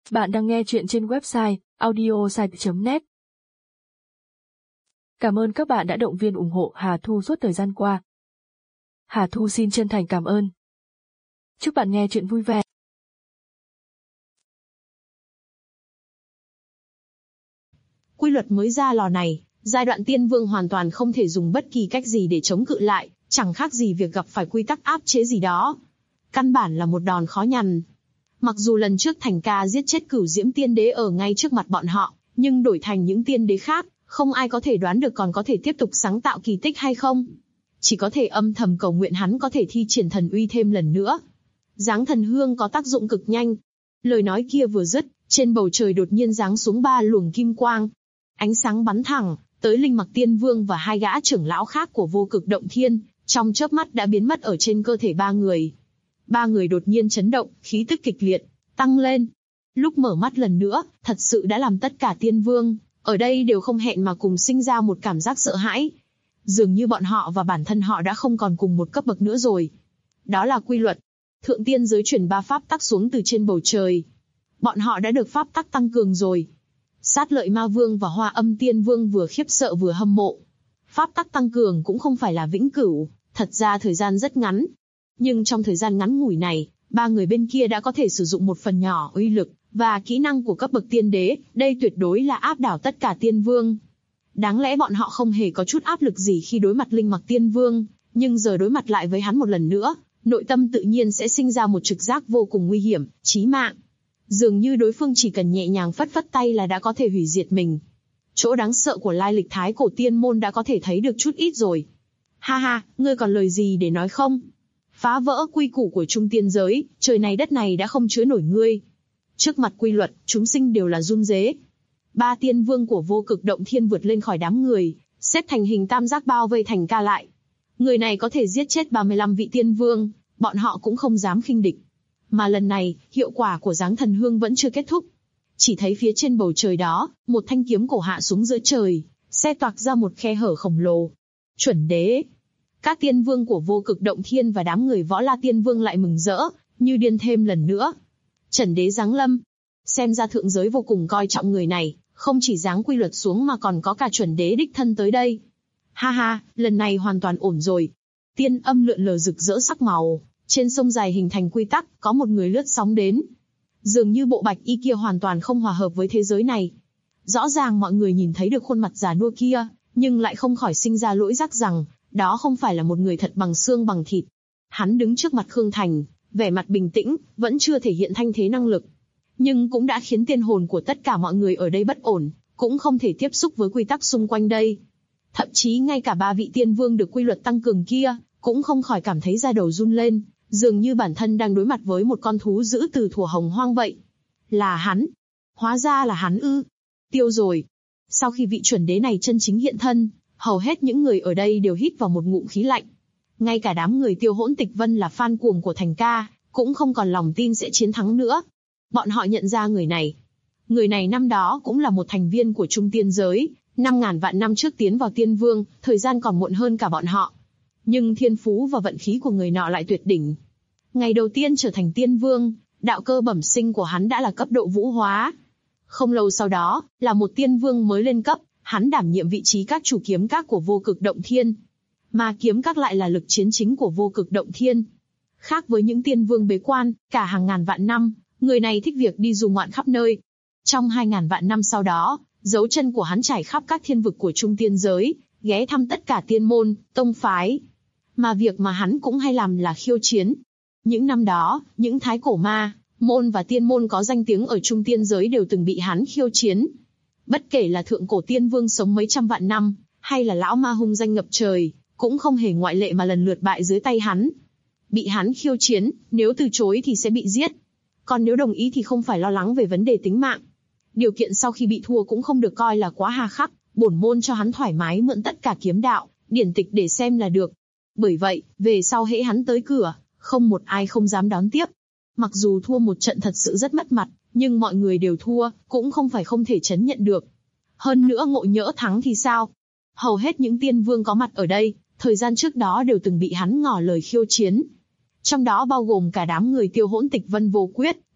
Bạn đang nghe chuyện trên website audiosite.net. Cảm ơn các bạn đã động viên ủng hộ Hà Thu suốt thời gian qua. Hà Thu xin chân thành cảm ơn. Chúc bạn nghe chuyện vui vẻ. Quy luật mới ra lò này, giai đoạn tiên vương hoàn toàn không thể dùng bất kỳ cách gì để chống cự lại, chẳng khác gì việc gặp phải quy tắc áp chế gì đó. Căn bản là một đòn khó nhằn. Mặc dù lần trước Thành Ca giết chết Cửu Diễm Tiên Đế ở ngay trước mặt bọn họ, nhưng đổi thành những tiên đế khác, không ai có thể đoán được còn có thể tiếp tục sáng tạo kỳ tích hay không. Chỉ có thể âm thầm cầu nguyện hắn có thể thi triển thần uy thêm lần nữa. Giáng thần hương có tác dụng cực nhanh. Lời nói kia vừa dứt, trên bầu trời đột nhiên giáng xuống 3 luồng kim quang. Ánh sáng bắn thẳng tới Linh Mặc Tiên Vương và 2 gã trưởng lão khác của Vô Cực Động Thiên, trong chớp mắt đã biến mất ở trên cơ thể 3 người. 3 người đột nhiên chấn động, khí tức kịch liệt tăng lên. Lúc mở mắt lần nữa, thật sự đã làm tất cả tiên vương ở đây đều không hẹn mà cùng sinh ra một cảm giác sợ hãi. Dường như bọn họ và bản thân họ đã không còn cùng một cấp bậc nữa rồi. Đó là quy luật. Thượng tiên giới truyền 3 pháp tắc xuống từ trên bầu trời. Bọn họ đã được pháp tắc tăng cường rồi. Sát Lợi Ma Vương và Hoa Âm Tiên Vương vừa khiếp sợ vừa hâm mộ. Pháp tắc tăng cường cũng không phải là vĩnh cửu, thật ra thời gian rất ngắn. Nhưng trong thời gian ngắn ngủi này, 3 người bên kia đã có thể sử dụng một phần nhỏ uy lực và kỹ năng của cấp bậc tiên đế, đây tuyệt đối là áp đảo tất cả tiên vương. Đáng lẽ bọn họ không hề có chút áp lực gì khi đối mặt Linh Mặc Tiên Vương, nhưng giờ đối mặt lại với hắn một lần nữa, nội tâm tự nhiên sẽ sinh ra một trực giác vô cùng nguy hiểm, chí mạng. Dường như đối phương chỉ cần nhẹ nhàng phất phất tay là đã có thể hủy diệt mình. Chỗ đáng sợ của lai lịch Thái Cổ Tiên Môn đã có thể thấy được chút ít rồi. Ha ha, ngươi còn lời gì để nói không? Phá vỡ quy củ của trung tiên giới, trời này đất này đã không chứa nổi ngươi. Trước mặt quy luật, chúng sinh đều là run rế. 3 tiên vương của Vô Cực Động Thiên vượt lên khỏi đám người, xếp thành hình tam giác bao vây Thành Ca lại. Người này có thể giết chết 35 vị tiên vương, bọn họ cũng không dám khinh địch. Mà lần này, hiệu quả của giáng thần hương vẫn chưa kết thúc. Chỉ thấy phía trên bầu trời đó, một thanh kiếm cổ hạ xuống giữa trời, xe toạc ra một khe hở khổng lồ. Chuẩn đế. Các tiên vương của Vô Cực Động Thiên và đám người Võ La Tiên Vương lại mừng rỡ, như điên thêm lần nữa. Chuẩn đế giáng lâm. Xem ra thượng giới vô cùng coi trọng người này, không chỉ giáng quy luật xuống mà còn có cả chuẩn đế đích thân tới đây. Ha ha, lần này hoàn toàn ổn rồi. Tiên âm lượn lờ rực rỡ sắc màu, trên sông dài hình thành quy tắc, có một người lướt sóng đến. Dường như bộ bạch y kia hoàn toàn không hòa hợp với thế giới này. Rõ ràng mọi người nhìn thấy được khuôn mặt già nua kia, nhưng lại không khỏi sinh ra lỗi giác rằng, đó không phải là một người thật bằng xương bằng thịt. Hắn đứng trước mặt Khương Thành, vẻ mặt bình tĩnh, vẫn chưa thể hiện thanh thế năng lực. Nhưng cũng đã khiến tiên hồn của tất cả mọi người ở đây bất ổn, cũng không thể tiếp xúc với quy tắc xung quanh đây. Thậm chí ngay cả 3 vị tiên vương được quy luật tăng cường kia, cũng không khỏi cảm thấy da đầu run lên, dường như bản thân đang đối mặt với một con thú dữ từ thuở hồng hoang vậy. Là hắn. Hóa ra là hắn ư. Tiêu rồi. Sau khi vị chuẩn đế này chân chính hiện thân, hầu hết những người ở đây đều hít vào một ngụm khí lạnh. Ngay cả đám người Tiêu Hỗn Tịch Vân là fan cuồng của Thành Ca, cũng không còn lòng tin sẽ chiến thắng nữa. Bọn họ nhận ra người này. Người này năm đó cũng là một thành viên của trung tiên giới, 5.000 vạn năm trước tiến vào tiên vương, thời gian còn muộn hơn cả bọn họ. Nhưng thiên phú và vận khí của người nọ lại tuyệt đỉnh. Ngày đầu tiên trở thành tiên vương, đạo cơ bẩm sinh của hắn đã là cấp độ vũ hóa. Không lâu sau đó, là một tiên vương mới lên cấp, hắn đảm nhiệm vị trí các chủ kiếm các của Vô Cực Động Thiên. Mà kiếm các lại là lực chiến chính của Vô Cực Động Thiên. Khác với những tiên vương bế quan, cả hàng ngàn vạn năm, người này thích việc đi du ngoạn khắp nơi. Trong 2.000 vạn năm sau đó, dấu chân của hắn trải khắp các thiên vực của trung tiên giới, ghé thăm tất cả tiên môn, tông phái. Mà việc mà hắn cũng hay làm là khiêu chiến. Những năm đó, những thái cổ ma môn và tiên môn có danh tiếng ở trung tiên giới đều từng bị hắn khiêu chiến. Bất kể là thượng cổ tiên vương sống mấy trăm vạn năm, hay là lão ma hung danh ngập trời, cũng không hề ngoại lệ mà lần lượt bại dưới tay hắn. Bị hắn khiêu chiến, nếu từ chối thì sẽ bị giết. Còn nếu đồng ý thì không phải lo lắng về vấn đề tính mạng. Điều kiện sau khi bị thua cũng không được coi là quá hà khắc, bổn môn cho hắn thoải mái mượn tất cả kiếm đạo, điển tịch để xem là được. Bởi vậy, về sau hễ hắn tới cửa, không một ai không dám đón tiếp. Mặc dù thua một trận thật sự rất mất mặt, nhưng mọi người đều thua, cũng không phải không thể chấn nhận được. Hơn nữa ngộ nhỡ thắng thì sao? Hầu hết những tiên vương có mặt ở đây, thời gian trước đó đều từng bị hắn ngỏ lời khiêu chiến. Trong đó bao gồm cả đám người Tiêu Hỗn Tịch Vân Vô Quyết,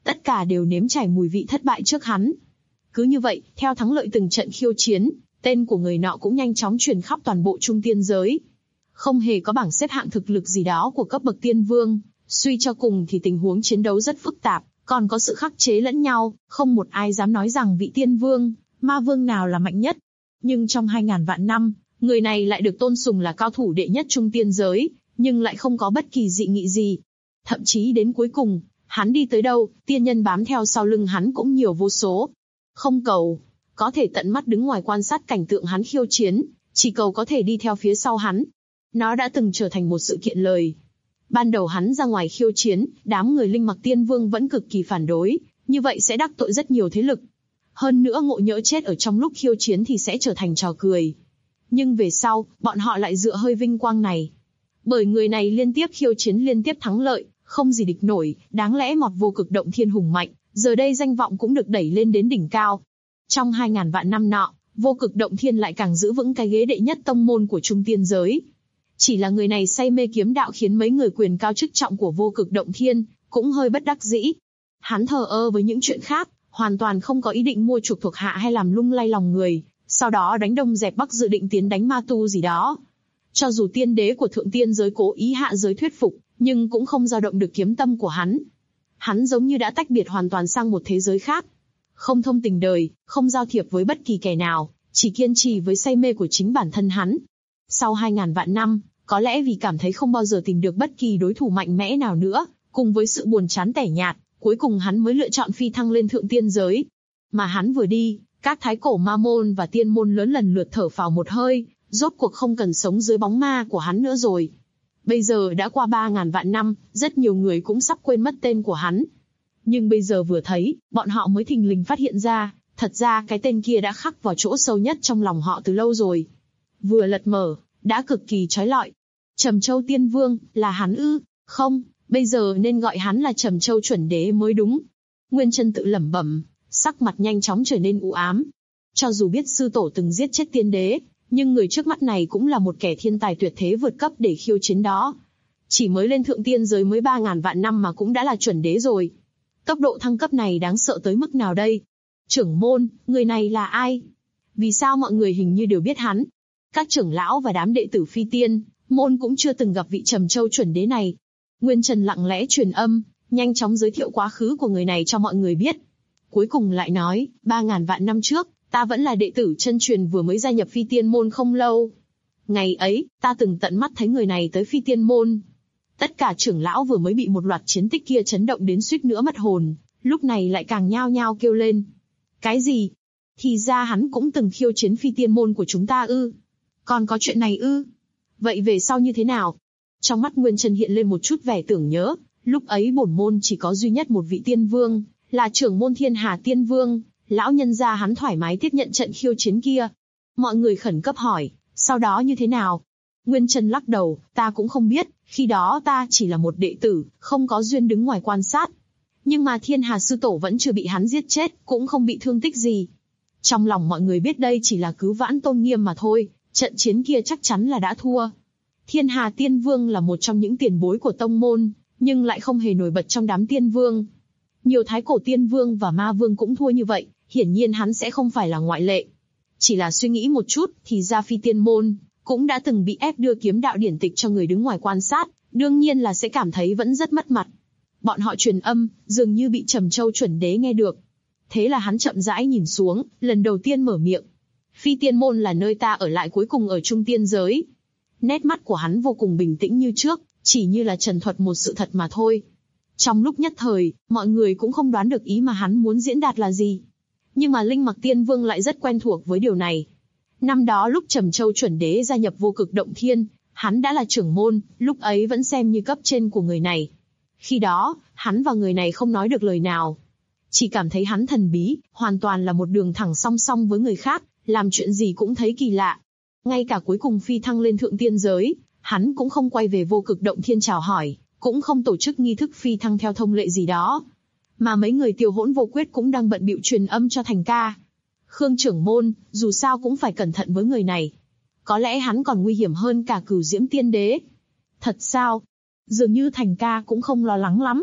Tất cả đều nếm trải mùi vị thất bại trước hắn. Cứ như vậy, theo thắng lợi từng trận khiêu chiến, tên của người nọ cũng nhanh chóng truyền khắp toàn bộ Trung Tiên giới. Không hề có bảng xếp hạng thực lực gì đó của cấp bậc tiên vương, suy cho cùng thì tình huống chiến đấu rất phức tạp, còn có sự khắc chế lẫn nhau, không một ai dám nói rằng vị tiên vương, ma vương nào là mạnh nhất. Nhưng trong 2000 vạn năm, người này lại được tôn sùng là cao thủ đệ nhất Trung Tiên giới, nhưng lại không có bất kỳ dị nghị gì. Thậm chí đến cuối cùng, hắn đi tới đâu, tiên nhân bám theo sau lưng hắn cũng nhiều vô số. Không cầu có thể tận mắt đứng ngoài quan sát cảnh tượng hắn khiêu chiến, chỉ cầu có thể đi theo phía sau hắn. Nó đã từng trở thành một sự kiện lời. Ban đầu hắn ra ngoài khiêu chiến, đám người Linh Mặc Tiên Vương vẫn cực kỳ phản đối, như vậy sẽ đắc tội rất nhiều thế lực. Hơn nữa ngộ nhỡ chết ở trong lúc khiêu chiến thì sẽ trở thành trò cười. Nhưng về sau, bọn họ lại dựa hơi vinh quang này. Bởi người này liên tiếp khiêu chiến liên tiếp thắng lợi, không gì địch nổi, đáng lẽ một vô cực động thiên hùng mạnh, giờ đây danh vọng cũng được đẩy lên đến đỉnh cao. Trong 2000 vạn năm nọ, vô cực động thiên lại càng giữ vững cái ghế đệ nhất tông môn của Trung Tiên giới. Chỉ là người này say mê kiếm đạo khiến mấy người quyền cao chức trọng của vô cực động thiên cũng hơi bất đắc dĩ. Hắn thờ ơ với những chuyện khác, hoàn toàn không có ý định mua chuộc thuộc hạ hay làm lung lay lòng người, sau đó đánh đông dẹp bắc dự định tiến đánh ma tu gì đó. Cho dù tiên đế của thượng tiên giới cố ý hạ giới thuyết phục, nhưng cũng không dao động được kiếm tâm của hắn. Hắn giống như đã tách biệt hoàn toàn sang một thế giới khác. Không thông tình đời, không giao thiệp với bất kỳ kẻ nào, chỉ kiên trì với say mê của chính bản thân hắn. Sau 2000 vạn năm, có lẽ vì cảm thấy không bao giờ tìm được bất kỳ đối thủ mạnh mẽ nào nữa, cùng với sự buồn chán tẻ nhạt, cuối cùng hắn mới lựa chọn phi thăng lên thượng tiên giới. Mà hắn vừa đi, các thái cổ ma môn và tiên môn lớn lần lượt thở phào một hơi, rốt cuộc không cần sống dưới bóng ma của hắn nữa rồi. Bây giờ đã qua 3000 vạn năm, rất nhiều người cũng sắp quên mất tên của hắn. Nhưng bây giờ vừa thấy, bọn họ mới thình lình phát hiện ra, thật ra cái tên kia đã khắc vào chỗ sâu nhất trong lòng họ từ lâu rồi. Vừa lật mở, đã cực kỳ chói lọi. Trầm Châu Tiên Vương, là hắn ư? Không, bây giờ nên gọi hắn là Trầm Châu Chuẩn Đế mới đúng. Nguyên Chân tự lẩm bẩm, sắc mặt nhanh chóng trở nên u ám. Cho dù biết sư tổ từng giết chết tiên đế, nhưng người trước mắt này cũng là một kẻ thiên tài tuyệt thế vượt cấp để khiêu chiến đó. Chỉ mới lên thượng tiên giới mới 3000 vạn năm mà cũng đã là chuẩn đế rồi. Tốc độ thăng cấp này đáng sợ tới mức nào đây? Trưởng môn, người này là ai? Vì sao mọi người hình như đều biết hắn? Các trưởng lão và đám đệ tử phi tiên môn cũng chưa từng gặp vị Trầm Châu chuẩn đế này. Nguyên Trần lặng lẽ truyền âm, nhanh chóng giới thiệu quá khứ của người này cho mọi người biết. Cuối cùng lại nói, 3000 vạn năm trước, ta vẫn là đệ tử chân truyền vừa mới gia nhập phi tiên môn không lâu. Ngày ấy, ta từng tận mắt thấy người này tới phi tiên môn. Tất cả trưởng lão vừa mới bị một loạt chiến tích kia chấn động đến suýt nữa mất hồn, lúc này lại càng nhao nhao kêu lên. Cái gì? Thì ra hắn cũng từng khiêu chiến phi tiên môn của chúng ta ư? Còn có chuyện này ư? Vậy về sau như thế nào? Trong mắt Nguyên Trần hiện lên một chút vẻ tưởng nhớ, lúc ấy bổn môn chỉ có duy nhất một vị tiên vương, là trưởng môn Thiên Hà Tiên Vương, lão nhân gia hắn thoải mái tiếp nhận trận khiêu chiến kia. Mọi người khẩn cấp hỏi, sau đó như thế nào? Nguyên Trần lắc đầu, ta cũng không biết, khi đó ta chỉ là một đệ tử, không có duyên đứng ngoài quan sát. Nhưng mà Thiên Hà Sư Tổ vẫn chưa bị hắn giết chết, cũng không bị thương tích gì. Trong lòng mọi người biết đây chỉ là cứu vãn tôn nghiêm mà thôi, trận chiến kia chắc chắn là đã thua. Thiên Hà Tiên Vương là một trong những tiền bối của tông môn, nhưng lại không hề nổi bật trong đám tiên vương. Nhiều thái cổ tiên vương và ma vương cũng thua như vậy, hiển nhiên hắn sẽ không phải là ngoại lệ. Chỉ là suy nghĩ một chút, thì ra phi tiên môn cũng đã từng bị ép đưa kiếm đạo điển tịch cho người đứng ngoài quan sát, đương nhiên là sẽ cảm thấy vẫn rất mất mặt. Bọn họ truyền âm, dường như bị Trầm Châu chuẩn đế nghe được. Thế là hắn chậm rãi nhìn xuống, lần đầu tiên mở miệng. Phi tiên môn là nơi ta ở lại cuối cùng ở Trung Tiên giới. Nét mắt của hắn vô cùng bình tĩnh như trước, chỉ như là trần thuật một sự thật mà thôi. Trong lúc nhất thời, mọi người cũng không đoán được ý mà hắn muốn diễn đạt là gì. Nhưng mà Linh Mặc Tiên Vương lại rất quen thuộc với điều này. Năm đó lúc Trầm Châu chuẩn đế gia nhập vô cực động thiên, hắn đã là trưởng môn, lúc ấy vẫn xem như cấp trên của người này. Khi đó, hắn và người này không nói được lời nào. Chỉ cảm thấy hắn thần bí, hoàn toàn là một đường thẳng song song với người khác, làm chuyện gì cũng thấy kỳ lạ. Ngay cả cuối cùng phi thăng lên thượng tiên giới, hắn cũng không quay về vô cực động thiên chào hỏi, cũng không tổ chức nghi thức phi thăng theo thông lệ gì đó. Mà mấy người Tiêu Hỗn Vô Quyết cũng đang bận bịu truyền âm cho Thành Ca. Khương trưởng môn, dù sao cũng phải cẩn thận với người này. Có lẽ hắn còn nguy hiểm hơn cả Cửu Diễm Tiên Đế. Thật sao? Dường như Thành Ca cũng không lo lắng lắm.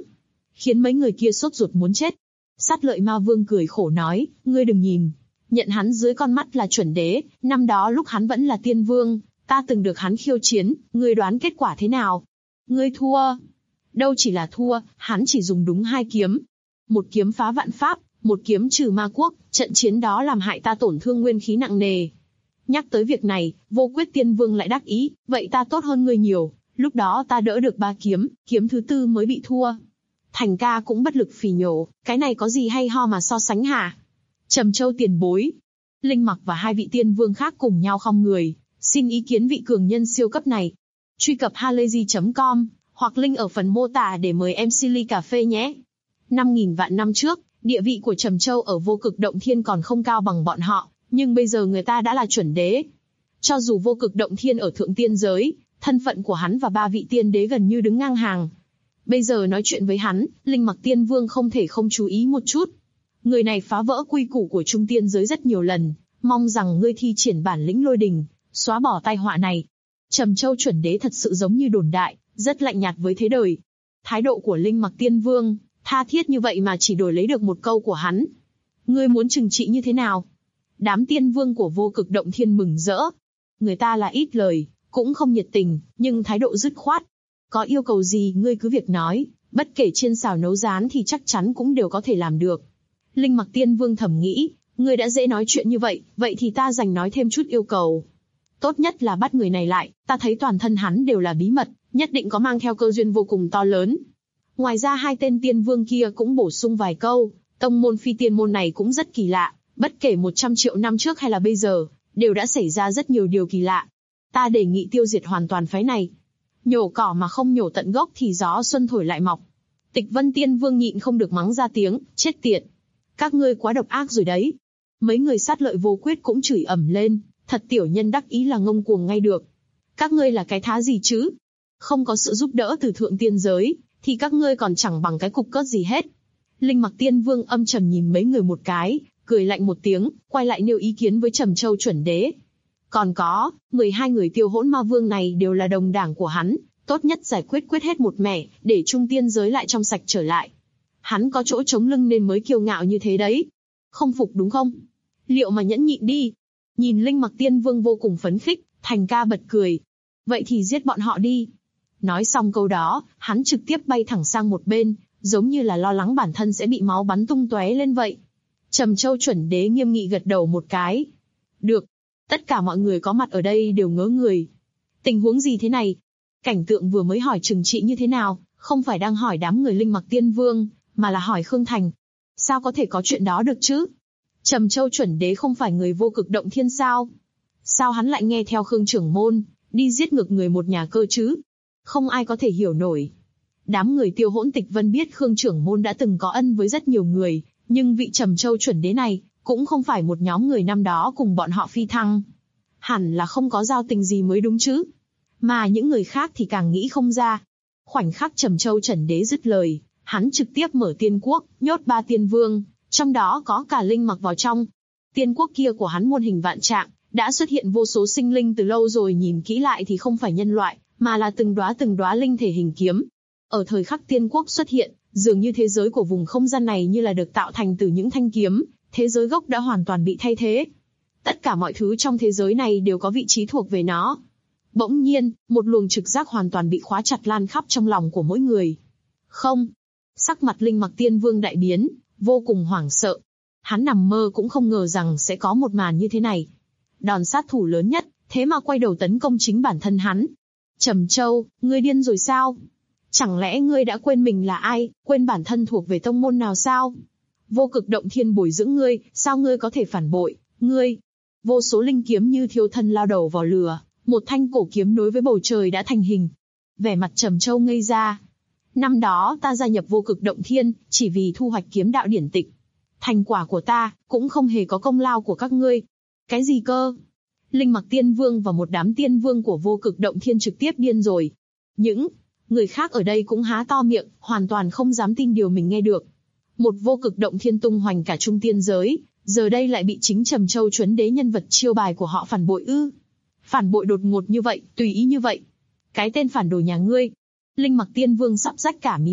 khiến mấy người kia sốt ruột muốn chết. Sát Lợi Ma Vương cười khổ nói, ngươi đừng nhìn, nhận hắn dưới con mắt là chuẩn đế, năm đó lúc hắn vẫn là tiên vương, ta từng được hắn khiêu chiến, ngươi đoán kết quả thế nào? Ngươi thua. Đâu chỉ là thua, hắn chỉ dùng đúng 2 kiếm. Một kiếm phá vạn pháp, một kiếm trừ ma quốc, trận chiến đó làm hại ta tổn thương nguyên khí nặng nề. Nhắc tới việc này, Vô Quyết Tiên Vương lại đắc ý, vậy ta tốt hơn ngươi nhiều, lúc đó ta đỡ được 3 kiếm, kiếm thứ 4 mới bị thua. Thành ca cũng bất lực phì nhổ, cái này có gì hay ho mà so sánh hả? Trầm Châu tiền bối. Linh Mặc và 2 vị tiên vương khác cùng nhau khom người, xin ý kiến vị cường nhân siêu cấp này. Truy cập halayzi.com, hoặc link ở phần mô tả để mời MC ly cà phê nhé. 5.000 vạn năm trước, địa vị của Trầm Châu ở Vô Cực Động Thiên còn không cao bằng bọn họ, nhưng bây giờ người ta đã là chuẩn đế. Cho dù Vô Cực Động Thiên ở thượng tiên giới, thân phận của hắn và 3 vị tiên đế gần như đứng ngang hàng. Bây giờ nói chuyện với hắn, Linh Mặc Tiên Vương không thể không chú ý một chút. Người này phá vỡ quy củ của trung tiên giới rất nhiều lần, mong rằng ngươi thi triển bản lĩnh Lôi Đình, xóa bỏ tai họa này. Trầm Châu chuẩn đế thật sự giống như đồn đại, rất lạnh nhạt với thế đời. Thái độ của Linh Mặc Tiên Vương, tha thiết như vậy mà chỉ đổi lấy được một câu của hắn. Ngươi muốn trừng trị như thế nào? Đám tiên vương của Vô Cực Động Thiên mừng rỡ. Người ta là ít lời, cũng không nhiệt tình, nhưng thái độ dứt khoát. Có yêu cầu gì ngươi cứ việc nói, bất kể chiên xào nấu rán thì chắc chắn cũng đều có thể làm được. Linh Mặc Tiên Vương thầm nghĩ, ngươi đã dễ nói chuyện như vậy, vậy thì ta dành nói thêm chút yêu cầu. Tốt nhất là bắt người này lại, ta thấy toàn thân hắn đều là bí mật, nhất định có mang theo cơ duyên vô cùng to lớn. Ngoài ra 2 tên tiên vương kia cũng bổ sung vài câu, tông môn phi tiên môn này cũng rất kỳ lạ, bất kể 100 triệu năm trước hay là bây giờ, đều đã xảy ra rất nhiều điều kỳ lạ. Ta đề nghị tiêu diệt hoàn toàn phái này. Nhổ cỏ mà không nhổ tận gốc thì gió xuân thổi lại mọc. Tịch Vân Tiên Vương nhịn không được mắng ra tiếng, chết tiệt. Các ngươi quá độc ác rồi đấy. Mấy người Sát Lợi Vô Quyết cũng chửi ầm lên, thật tiểu nhân đắc ý là ngông cuồng ngay được. Các ngươi là cái thá gì chứ? Không có sự giúp đỡ từ thượng tiên giới, thì các ngươi còn chẳng bằng cái cục cớt gì hết. Linh Mặc Tiên Vương âm trầm nhìn mấy người một cái, cười lạnh một tiếng, quay lại nêu ý kiến với Trầm Châu chuẩn đế. Còn có, 12 người Tiêu Hỗn Ma Vương này đều là đồng đảng của hắn, tốt nhất giải quyết hết một mẻ, để trung tiên giới lại trong sạch trở lại. Hắn có chỗ chống lưng nên mới kiêu ngạo như thế đấy. Không phục đúng không? Liệu mà nhẫn nhịn đi. Nhìn Linh Mặc Tiên Vương vô cùng phấn khích, Thành ca bật cười. Vậy thì giết bọn họ đi. Nói xong câu đó, hắn trực tiếp bay thẳng sang một bên, giống như là lo lắng bản thân sẽ bị máu bắn tung tóe lên vậy. Trầm Châu chuẩn đế nghiêm nghị gật đầu một cái. Được. Tất cả mọi người có mặt ở đây đều ngớ người. Tình huống gì thế này? Cảnh tượng vừa mới hỏi trừng trị như thế nào, không phải đang hỏi đám người Linh Mặc Tiên Vương, mà là hỏi Khương Thành. Sao có thể có chuyện đó được chứ? Trầm Châu chuẩn đế không phải người Vô Cực Động Thiên sao? Sao hắn lại nghe theo Khương trưởng môn, đi giết ngược người một nhà cơ chứ? Không ai có thể hiểu nổi. Đám người Tiêu Hỗn Tịch Vân biết Khương trưởng môn đã từng có ân với rất nhiều người, nhưng vị Trầm Châu chuẩn đế này, cũng không phải một nhóm người năm đó cùng bọn họ phi thăng. Hẳn là không có giao tình gì mới đúng chứ. Mà những người khác thì càng nghĩ không ra. Khoảnh khắc Trầm Châu chuẩn đế dứt lời, hắn trực tiếp mở tiên quốc, nhốt 3 tiên vương, trong đó có cả Linh Mặc vào trong. Tiên quốc kia của hắn muôn hình vạn trạng, đã xuất hiện vô số sinh linh từ lâu rồi, nhìn kỹ lại thì không phải nhân loại, mà là từng đóa linh thể hình kiếm. Ở thời khắc tiên quốc xuất hiện, dường như thế giới của vùng không gian này như là được tạo thành từ những thanh kiếm, thế giới gốc đã hoàn toàn bị thay thế. Tất cả mọi thứ trong thế giới này đều có vị trí thuộc về nó. Bỗng nhiên, một luồng trực giác hoàn toàn bị khóa chặt lan khắp trong lòng của mỗi người. Không. Sắc mặt Linh Mặc Tiên Vương đại biến, vô cùng hoảng sợ. Hắn nằm mơ cũng không ngờ rằng sẽ có một màn như thế này. Đòn sát thủ lớn nhất, thế mà quay đầu tấn công chính bản thân hắn. Trầm Châu, ngươi điên rồi sao? Chẳng lẽ ngươi đã quên mình là ai, quên bản thân thuộc về tông môn nào sao? Vô Cực Động Thiên bồi dưỡng ngươi, sao ngươi có thể phản bội, ngươi? Vô số linh kiếm như thiêu thân lao đầu vào lửa, một thanh cổ kiếm đối với bầu trời đã thành hình. Vẻ mặt Trầm Châu ngây ra. Năm đó ta gia nhập Vô Cực Động Thiên, chỉ vì thu hoạch kiếm đạo điển tịch. Thành quả của ta, cũng không hề có công lao của các ngươi. Cái gì cơ? Linh Mặc Tiên Vương và một đám tiên vương của Vô Cực Động Thiên trực tiếp điên rồi. Những người khác ở đây cũng há to miệng, hoàn toàn không dám tin điều mình nghe được. Một Vô Cực Động Thiên tung hoành cả trung tiên giới, giờ đây lại bị chính Trầm Châu chuẩn đế nhân vật chiêu bài của họ phản bội ư? Phản bội đột ngột như vậy, tùy ý như vậy. Cái tên phản đồ nhà ngươi. Linh Mặc Tiên Vương sắp rách cả mí mắt,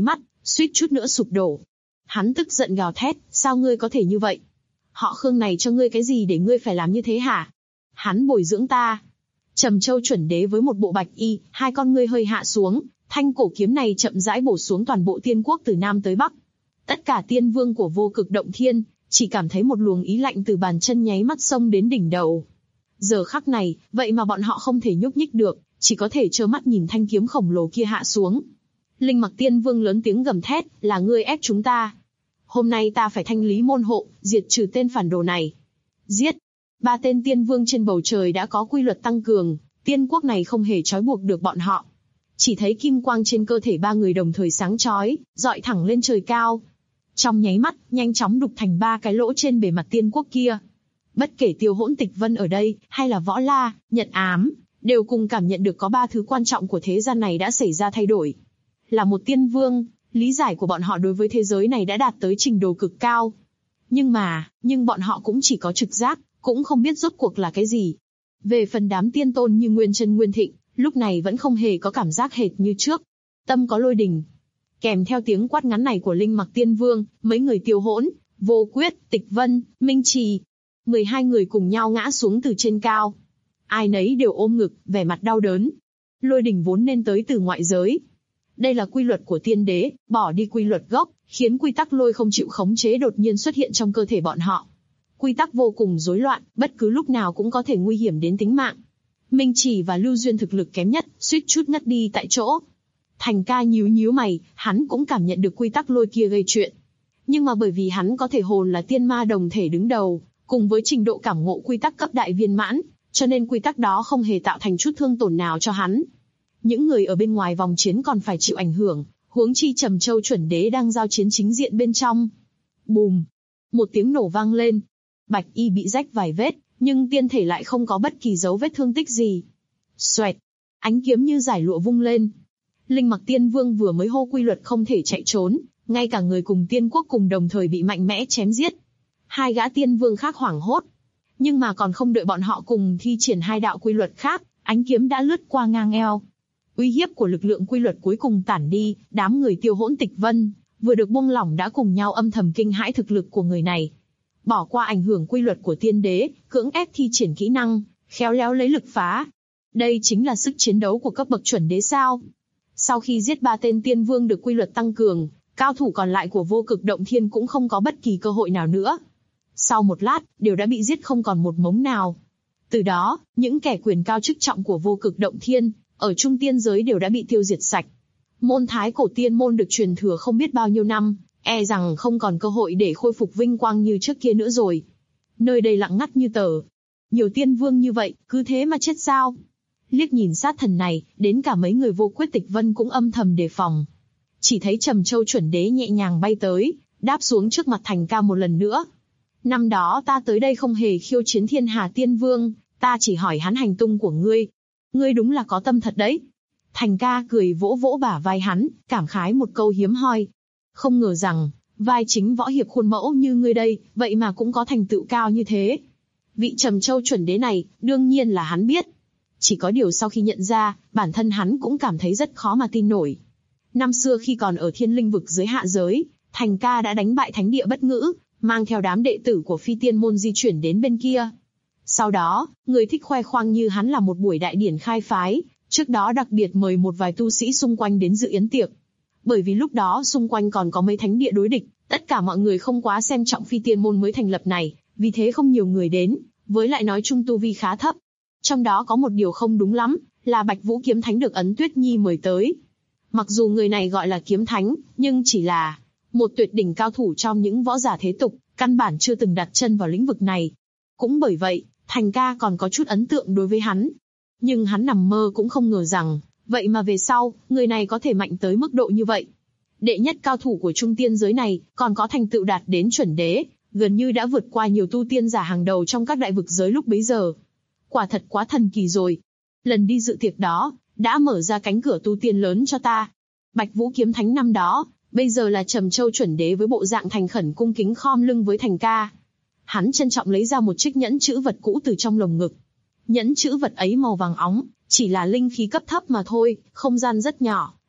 suýt chút nữa sụp đổ. Hắn tức giận gào thét, sao ngươi có thể như vậy? Họ Khương này cho ngươi cái gì để ngươi phải làm như thế hả? Hắn bồi dưỡng ta. Trầm Châu chuẩn đế với một bộ bạch y, hai con ngươi hơi hạ xuống, thanh cổ kiếm này chậm rãi bổ xuống toàn bộ tiên quốc từ Nam tới Bắc. Tất cả tiên vương của Vô Cực Động Thiên, chỉ cảm thấy một luồng ý lạnh từ bàn chân nháy mắt xông đến đỉnh đầu. Giờ khắc này, vậy mà bọn họ không thể nhúc nhích được, chỉ có thể trơ mắt nhìn thanh kiếm khổng lồ kia hạ xuống. Linh Mặc Tiên Vương lớn tiếng gầm thét, là ngươi ép chúng ta. Hôm nay ta phải thanh lý môn hộ, diệt trừ tên phản đồ này. Giết! Ba tên tiên vương trên bầu trời đã có quy luật tăng cường, tiên quốc này không hề trói buộc được bọn họ. Chỉ thấy kim quang trên cơ thể ba người đồng thời sáng chói, dọi thẳng lên trời cao. Trong nháy mắt, nhanh chóng đục thành ba cái lỗ trên bề mặt tiên quốc kia. Bất kể Tiêu Hỗn Tịch Vân ở đây, hay là Võ La, Nhật Ám, đều cùng cảm nhận được có ba thứ quan trọng của thế gian này đã xảy ra thay đổi. Là một tiên vương, lý giải của bọn họ đối với thế giới này đã đạt tới trình độ cực cao. Nhưng bọn họ cũng chỉ có trực giác, cũng không biết rốt cuộc là cái gì. Về phần đám tiên tôn như Nguyên Chân Nguyên Thịnh, lúc này vẫn không hề có cảm giác hệt như trước. Tâm có lôi đình. Kèm theo tiếng quát ngắn này của Linh Mặc Tiên Vương, mấy người Tiêu Hỗn, Vô Quyết, Tịch Vân, Minh Trì, 12 người cùng nhau ngã xuống từ trên cao. Ai nấy đều ôm ngực, vẻ mặt đau đớn. Lôi đình vốn nên tới từ ngoại giới. Đây là quy luật của tiên đế, bỏ đi quy luật gốc, khiến quy tắc lôi không chịu khống chế đột nhiên xuất hiện trong cơ thể bọn họ. Quy tắc vô cùng rối loạn, bất cứ lúc nào cũng có thể nguy hiểm đến tính mạng. Minh Trì và Lưu Duyên thực lực kém nhất, suýt chút ngất đi tại chỗ. Thành Ca nhíu mày, hắn cũng cảm nhận được quy tắc lôi kia gây chuyện. Nhưng mà bởi vì hắn có thể hồn là tiên ma đồng thể đứng đầu, cùng với trình độ cảm ngộ quy tắc cấp đại viên mãn, cho nên quy tắc đó không hề tạo thành chút thương tổn nào cho hắn. Những người ở bên ngoài vòng chiến còn phải chịu ảnh hưởng, huống chi Trầm Châu chuẩn đế đang giao chiến chính diện bên trong. Bùm! Một tiếng nổ vang lên. Bạch y bị rách vài vết, nhưng tiên thể lại không có bất kỳ dấu vết thương tích gì. Xoẹt! Ánh kiếm như giải lụa vung lên. Linh Mặc Tiên Vương vừa mới hô quy luật không thể chạy trốn, ngay cả người cùng tiên quốc cùng đồng thời bị mạnh mẽ chém giết. Hai gã tiên vương khác hoảng hốt. Nhưng mà còn không đợi bọn họ cùng thi triển hai đạo quy luật khác, ánh kiếm đã lướt qua ngang eo. Uy hiếp của lực lượng quy luật cuối cùng tản đi, đám người Tiêu Hỗn Tịch Vân, vừa được buông lỏng đã cùng nhau âm thầm kinh hãi thực lực của người này. Bỏ qua ảnh hưởng quy luật của tiên đế, cưỡng ép thi triển kỹ năng, khéo léo lấy lực phá. Đây chính là sức chiến đấu của cấp bậc chuẩn đế sao? Sau khi giết ba tên tiên vương được quy luật tăng cường, cao thủ còn lại của Vô Cực Động Thiên cũng không có bất kỳ cơ hội nào nữa. Sau một lát, đều đã bị giết không còn một mống nào. Từ đó, những kẻ quyền cao chức trọng của Vô Cực Động Thiên, ở trung tiên giới đều đã bị tiêu diệt sạch. Môn Thái Cổ Tiên Môn được truyền thừa không biết bao nhiêu năm, e rằng không còn cơ hội để khôi phục vinh quang như trước kia nữa rồi. Nơi đây lặng ngắt như tờ. Nhiều tiên vương như vậy, cứ thế mà chết sao? Liếc nhìn sát thần này, đến cả mấy người Vô Quyết Tịch Vân cũng âm thầm đề phòng. Chỉ thấy Trầm Châu chuẩn đế nhẹ nhàng bay tới, đáp xuống trước mặt Thành Ca một lần nữa. Năm đó ta tới đây không hề khiêu chiến Thiên Hà Tiên Vương, ta chỉ hỏi hắn hành tung của ngươi. Ngươi đúng là có tâm thật đấy. Thành Ca cười vỗ vỗ bả vai hắn, cảm khái một câu hiếm hoi. Không ngờ rằng, vai chính võ hiệp khuôn mẫu như ngươi đây, vậy mà cũng có thành tựu cao như thế. Vị Trầm Châu chuẩn đế này, đương nhiên là hắn biết. Chỉ có điều sau khi nhận ra, bản thân hắn cũng cảm thấy rất khó mà tin nổi. Năm xưa khi còn ở Thiên Linh vực dưới hạ giới, Thành Ca đã đánh bại Thánh Địa Bất Ngữ, mang theo đám đệ tử của Phi Tiên Môn di chuyển đến bên kia. Sau đó, người thích khoe khoang như hắn là một buổi đại điển khai phái, trước đó đặc biệt mời một vài tu sĩ xung quanh đến dự yến tiệc. Bởi vì lúc đó xung quanh còn có mấy thánh địa đối địch, tất cả mọi người không quá xem trọng Phi Tiên Môn mới thành lập này, vì thế không nhiều người đến, với lại nói chung tu vi khá thấp. Trong đó có một điều không đúng lắm, là Bạch Vũ Kiếm Thánh được Ấn Tuyết Nhi mời tới. Mặc dù người này gọi là kiếm thánh, nhưng chỉ là một tuyệt đỉnh cao thủ trong những võ giả thế tục, căn bản chưa từng đặt chân vào lĩnh vực này. Cũng bởi vậy, Thành Ca còn có chút ấn tượng đối với hắn. Nhưng hắn nằm mơ cũng không ngờ rằng, vậy mà về sau, người này có thể mạnh tới mức độ như vậy. Đệ nhất cao thủ của trung tiên giới này, còn có thành tựu đạt đến chuẩn đế, gần như đã vượt qua nhiều tu tiên giả hàng đầu trong các đại vực giới lúc bấy giờ. Quả thật quá thần kỳ rồi. Lần đi dự tiệc đó, đã mở ra cánh cửa tu tiên lớn cho ta. Bạch Vũ Kiếm Thánh năm đó, bây giờ là Trầm Châu chuẩn đế với bộ dạng thành khẩn cung kính khom lưng với Thành Ca. Hắn trân trọng lấy ra một chiếc nhẫn chữ vật cũ từ trong lồng ngực. Nhẫn chữ vật ấy màu vàng óng, chỉ là linh khí cấp thấp mà thôi, không gian rất nhỏ,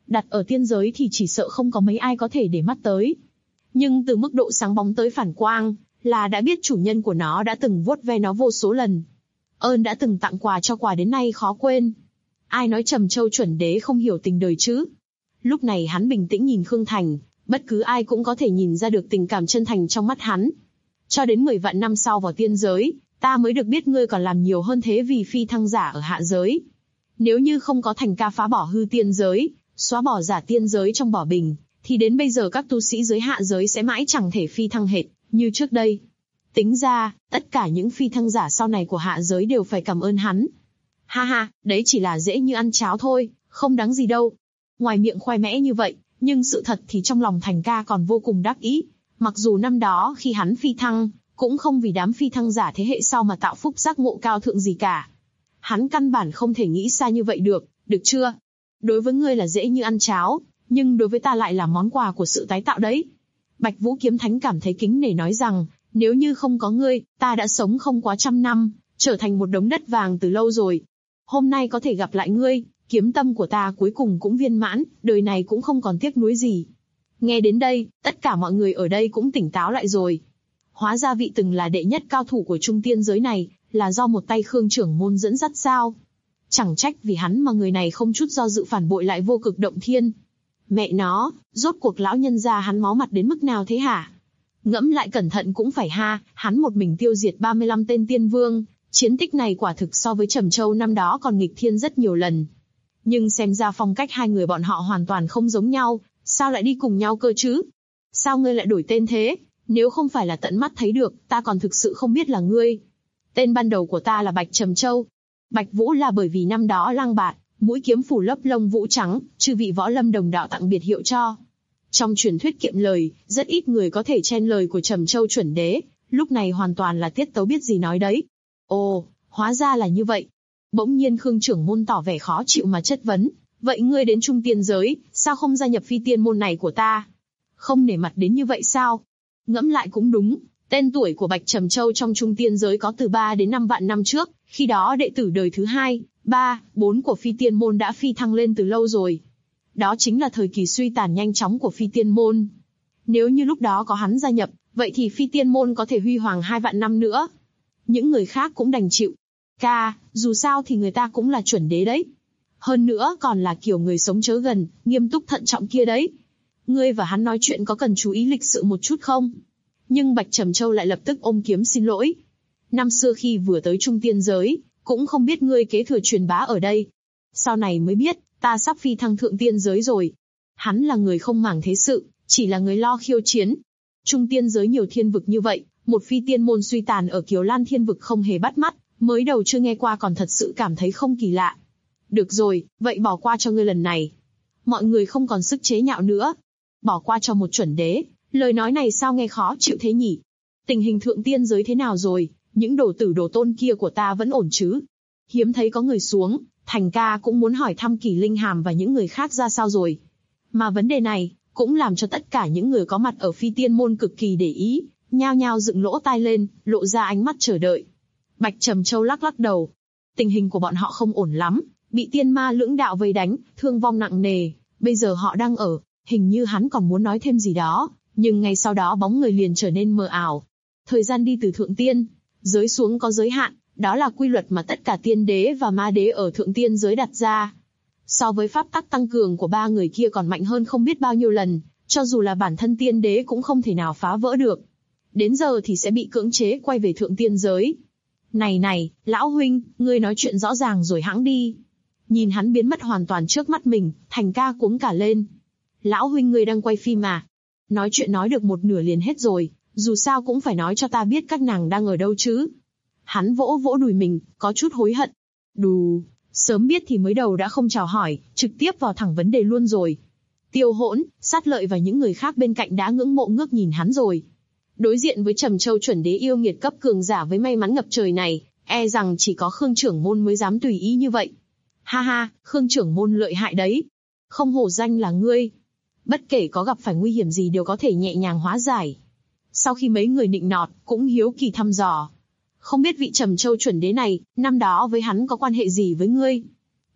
đặt ở tiên giới thì chỉ sợ không có mấy ai có thể để mắt tới. Nhưng từ mức độ sáng bóng tới phản quang, là đã biết chủ nhân của nó đã từng vuốt ve nó vô số lần. Ơn đã từng tặng quà cho quà đến nay khó quên. Ai nói Trầm Châu chuẩn đế không hiểu tình đời chứ? Lúc này hắn bình tĩnh nhìn Khương Thành, bất cứ ai cũng có thể nhìn ra được tình cảm chân thành trong mắt hắn. Cho đến 10 vạn năm sau vào tiên giới, ta mới được biết ngươi còn làm nhiều hơn thế vì phi thăng giả ở hạ giới. Nếu như không có Thành ca phá bỏ hư tiên giới, xóa bỏ giả tiên giới trong bỏ bình, thì đến bây giờ các tu sĩ giới hạ giới sẽ mãi chẳng thể phi thăng hệt như trước đây. Tính ra, tất cả những phi thăng giả sau này của hạ giới đều phải cảm ơn hắn. Ha ha, đấy chỉ là dễ như ăn cháo thôi, không đáng gì đâu. Ngoài miệng khoe mẽ như vậy, nhưng sự thật thì trong lòng Thành ca còn vô cùng đắc ý. Mặc dù năm đó khi hắn phi thăng, cũng không vì đám phi thăng giả thế hệ sau mà tạo phúc giác ngộ cao thượng gì cả. Hắn căn bản không thể nghĩ xa như vậy được chưa? Đối với ngươi là dễ như ăn cháo, nhưng đối với ta lại là món quà của sự tái tạo đấy. Bạch Vũ Kiếm Thánh cảm thấy kính nể nói rằng, nếu như không có ngươi, ta đã sống không quá 100 năm, trở thành một đống đất vàng từ lâu rồi. Hôm nay có thể gặp lại ngươi, kiếm tâm của ta cuối cùng cũng viên mãn, đời này cũng không còn tiếc nuối gì. Nghe đến đây, tất cả mọi người ở đây cũng tỉnh táo lại rồi. Hóa ra vị từng là đệ nhất cao thủ của trung tiên giới này, là do một tay Khương trưởng môn dẫn dắt sao? Chẳng trách vì hắn mà người này không chút do dự phản bội lại vô cực động thiên. Mẹ nó, rốt cuộc lão nhân gia hắn máu mặt đến mức nào thế hả? Ngẫm lại cẩn thận cũng phải ha, hắn một mình tiêu diệt 35 tên tiên vương, chiến tích này quả thực so với Trầm Châu năm đó còn nghịch thiên rất nhiều lần. Nhưng xem ra phong cách hai người bọn họ hoàn toàn không giống nhau, sao lại đi cùng nhau cơ chứ? Sao ngươi lại đổi tên thế? Nếu không phải là tận mắt thấy được, ta còn thực sự không biết là ngươi. Tên ban đầu của ta là Bạch Trầm Châu. Bạch Vũ là bởi vì năm đó lang bạt, mũi kiếm phủ lấp lông vũ trắng, chư vị võ lâm đồng đạo tặng biệt hiệu cho. Trong truyền thuyết kiệm lời, rất ít người có thể chen lời của Trầm Châu chuẩn đế, lúc này hoàn toàn là tiết tấu biết gì nói đấy. Ồ, hóa ra là như vậy. Bỗng nhiên Khương trưởng môn tỏ vẻ khó chịu mà chất vấn, vậy ngươi đến trung tiên giới, sao không gia nhập phi tiên môn này của ta? Không nể mặt đến như vậy sao? Ngẫm lại cũng đúng, tên tuổi của Bạch Trầm Châu trong trung tiên giới có từ 3 đến 5 vạn năm trước, khi đó đệ tử đời thứ 2, 3, 4 của phi tiên môn đã phi thăng lên từ lâu rồi. Đó chính là thời kỳ suy tàn nhanh chóng của phi tiên môn. Nếu như lúc đó có hắn gia nhập, vậy thì phi tiên môn có thể huy hoàng 2 vạn năm nữa. Những người khác cũng đành chịu. Dù sao thì người ta cũng là chuẩn đế đấy. Hơn nữa còn là kiểu người sống chớ gần, nghiêm túc thận trọng kia đấy. Ngươi và hắn nói chuyện có cần chú ý lịch sự một chút không? Nhưng Bạch Trầm Châu lại lập tức ôm kiếm xin lỗi. Năm xưa khi vừa tới trung tiên giới, cũng không biết ngươi kế thừa truyền bá ở đây. Sau này mới biết, ta sắp phi thăng thượng tiên giới rồi. Hắn là người không màng thế sự, chỉ là người lo khiêu chiến. Trung tiên giới nhiều thiên vực như vậy, một phi tiên môn suy tàn ở Kiều Lan thiên vực không hề bắt mắt, mới đầu chưa nghe qua còn thật sự cảm thấy không kỳ lạ. Được rồi, vậy bỏ qua cho ngươi lần này. Mọi người không còn sức chế nhạo nữa. Bỏ qua cho một chuẩn đế, lời nói này sao nghe khó chịu thế nhỉ? Tình hình thượng tiên giới thế nào rồi, những đồ tử đồ tôn kia của ta vẫn ổn chứ? Hiếm thấy có người xuống, Thành ca cũng muốn hỏi thăm Kỳ Linh Hàm và những người khác ra sao rồi. Mà vấn đề này, cũng làm cho tất cả những người có mặt ở phi tiên môn cực kỳ để ý, nhao nhao dựng lỗ tai lên, lộ ra ánh mắt chờ đợi. Bạch Trầm Châu lắc lắc đầu. Tình hình của bọn họ không ổn lắm, bị tiên ma lưỡng đạo vây đánh, thương vong nặng nề, bây giờ họ đang ở, hình như hắn còn muốn nói thêm gì đó, nhưng ngay sau đó bóng người liền trở nên mờ ảo. Thời gian đi từ thượng tiên, giới xuống có giới hạn, đó là quy luật mà tất cả tiên đế và ma đế ở thượng tiên giới đặt ra. So với pháp tắc tăng cường của ba người kia còn mạnh hơn không biết bao nhiêu lần, cho dù là bản thân tiên đế cũng không thể nào phá vỡ được. Đến giờ thì sẽ bị cưỡng chế quay về thượng tiên giới. Này, lão huynh, ngươi nói chuyện rõ ràng rồi hãng đi. Nhìn hắn biến mất hoàn toàn trước mắt mình, Thành ca cuống cả lên. Lão huynh ngươi đang quay phim à? Nói chuyện nói được một nửa liền hết rồi, dù sao cũng phải nói cho ta biết các nàng đang ở đâu chứ. Hắn vỗ vỗ đùi mình, có chút hối hận. Đù, sớm biết thì mới đầu đã không chào hỏi, trực tiếp vào thẳng vấn đề luôn rồi. Tiêu Hỗn, Sát Lợi và những người khác bên cạnh đã ngưỡng mộ ngước nhìn hắn rồi. Đối diện với Trầm Châu chuẩn đế yêu nghiệt cấp cường giả với may mắn ngập trời này, e rằng chỉ có Khương trưởng môn mới dám tùy ý như vậy. Ha ha, Khương trưởng môn lợi hại đấy. Không hổ danh là ngươi. Bất kể có gặp phải nguy hiểm gì đều có thể nhẹ nhàng hóa giải. Sau khi mấy người nịnh nọt, cũng hiếu kỳ thăm dò. Không biết vị Trầm Châu chuẩn đế này, năm đó với hắn có quan hệ gì với ngươi?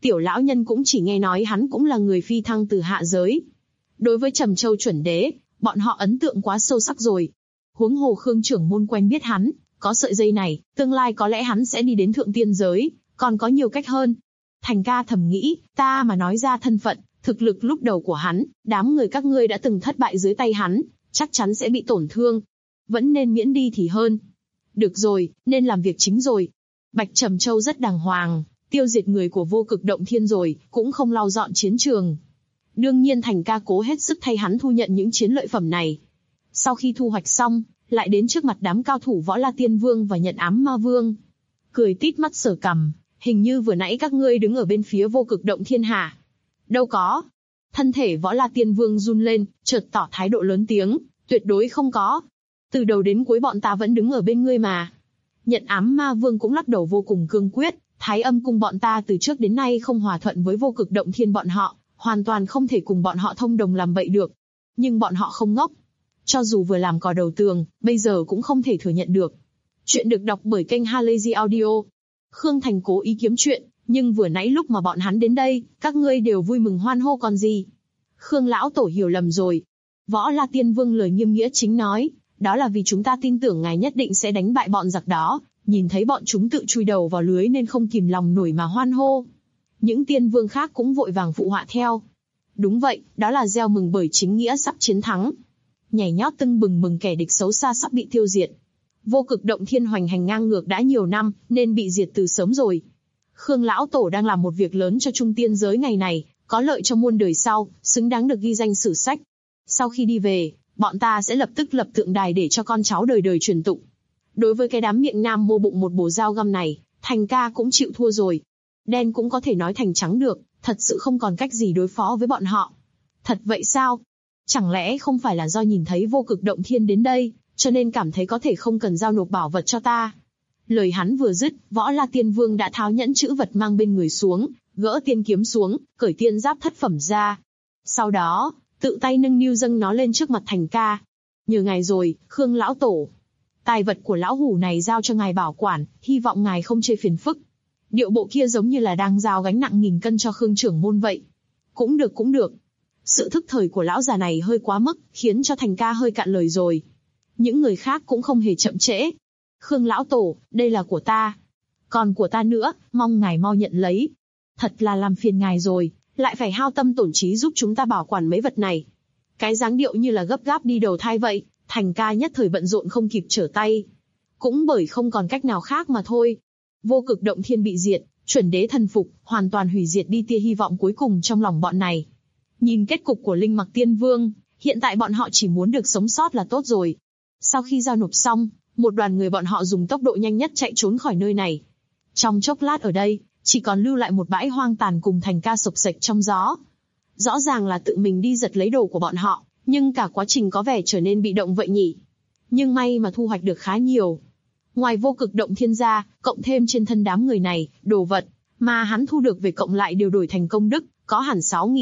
Tiểu lão nhân cũng chỉ nghe nói hắn cũng là người phi thăng từ hạ giới. Đối với Trầm Châu chuẩn đế, bọn họ ấn tượng quá sâu sắc rồi. Huống hồ Khương trưởng môn quen biết hắn, có sợi dây này, tương lai có lẽ hắn sẽ đi đến thượng tiên giới, còn có nhiều cách hơn. Thành ca thầm nghĩ, ta mà nói ra thân phận, thực lực lúc đầu của hắn, đám người các ngươi đã từng thất bại dưới tay hắn, chắc chắn sẽ bị tổn thương. Vẫn nên miễn đi thì hơn. Được rồi, nên làm việc chính rồi. Bạch Trầm Châu rất đàng hoàng, tiêu diệt người của Vô Cực Động Thiên rồi, cũng không lau dọn chiến trường. Đương nhiên Thành ca cố hết sức thay hắn thu nhận những chiến lợi phẩm này. Sau khi thu hoạch xong, lại đến trước mặt đám cao thủ Võ La Tiên Vương và Nhận Ám Ma Vương. Cười tít mắt sờ cằm, hình như vừa nãy các ngươi đứng ở bên phía Vô Cực Động Thiên hả? Đâu có. Thân thể Võ La Tiên Vương run lên, chợt tỏ thái độ lớn tiếng, tuyệt đối không có. Từ đầu đến cuối bọn ta vẫn đứng ở bên ngươi mà. Nhận Ám Ma Vương cũng lắc đầu vô cùng cương quyết, Thái Âm cung bọn ta từ trước đến nay không hòa thuận với Vô Cực Động Thiên bọn họ, hoàn toàn không thể cùng bọn họ thông đồng làm bậy được. Nhưng bọn họ không ngốc. Cho dù vừa làm cò đầu tường, bây giờ cũng không thể thừa nhận được. Chuyện được đọc bởi kênh Halazy Audio. Khương Thành cố ý kiếm chuyện, nhưng vừa nãy lúc mà bọn hắn đến đây, các ngươi đều vui mừng hoan hô còn gì. Khương lão tổ hiểu lầm rồi. Võ La Tiên Vương lời nghiêm nghĩa chính nói, đó là vì chúng ta tin tưởng ngài nhất định sẽ đánh bại bọn giặc đó, nhìn thấy bọn chúng tự chui đầu vào lưới nên không kìm lòng nổi mà hoan hô. Những tiên vương khác cũng vội vàng phụ họa theo. Đúng vậy, đó là gieo mừng bởi chính nghĩa sắp chiến thắng. Nhảy nhót tưng bừng mừng kẻ địch xấu xa sắp bị tiêu diệt. Vô Cực Động Thiên hoành hành ngang ngược đã nhiều năm, nên bị diệt từ sớm rồi. Khương lão tổ đang làm một việc lớn cho trung tiên giới ngày này, có lợi cho muôn đời sau, xứng đáng được ghi danh sử sách. Sau khi đi về, bọn ta sẽ lập tức lập tượng đài để cho con cháu đời đời truyền tụng. Đối với cái đám miệng nam mô bụng một bổ dao găm này, Thành ca cũng chịu thua rồi. Đen cũng có thể nói thành trắng được, thật sự không còn cách gì đối phó với bọn họ. Thật vậy sao? Chẳng lẽ không phải là do nhìn thấy Vô Cực Động Thiên đến đây, cho nên cảm thấy có thể không cần giao nộp bảo vật cho ta? Lời hắn vừa dứt, Võ La Tiên Vương đã tháo nhẫn chữ vật mang bên người xuống, gỡ tiên kiếm xuống, cởi tiên giáp thất phẩm ra. Sau đó, tự tay nâng niu dâng nó lên trước mặt Thành ca. Nhờ ngài rồi, Khương lão tổ. Tài vật của lão hủ này giao cho ngài bảo quản, hy vọng ngài không chê phiền phức. Điệu bộ kia giống như là đang giao gánh nặng nghìn cân cho Khương trưởng môn vậy. Cũng được cũng được. Sự thức thời của lão già này hơi quá mức, khiến cho Thành ca hơi cạn lời rồi. Những người khác cũng không hề chậm trễ. Khương lão tổ, đây là của ta. Còn của ta nữa, mong ngài mau nhận lấy. Thật là làm phiền ngài rồi, lại phải hao tâm tổn trí giúp chúng ta bảo quản mấy vật này. Cái dáng điệu như là gấp gáp đi đầu thai vậy, Thành ca nhất thời bận rộn không kịp trở tay. Cũng bởi không còn cách nào khác mà thôi. Vô Cực Động Thiên bị diệt, chuẩn đế thần phục, hoàn toàn hủy diệt đi tia hy vọng cuối cùng trong lòng bọn này. Nhìn kết cục của Linh Mặc Tiên Vương, hiện tại bọn họ chỉ muốn được sống sót là tốt rồi. Sau khi giao nộp xong, một đoàn người bọn họ dùng tốc độ nhanh nhất chạy trốn khỏi nơi này. Trong chốc lát ở đây, chỉ còn lưu lại một bãi hoang tàn cùng Thành ca sộc sạch trong gió. Rõ ràng là tự mình đi giật lấy đồ của bọn họ, nhưng cả quá trình có vẻ trở nên bị động vậy nhỉ. Nhưng may mà thu hoạch được khá nhiều. Ngoài Vô Cực Động Thiên ra, cộng thêm trên thân đám người này, đồ vật mà hắn thu được về cộng lại đều đổi thành công đức, có hẳn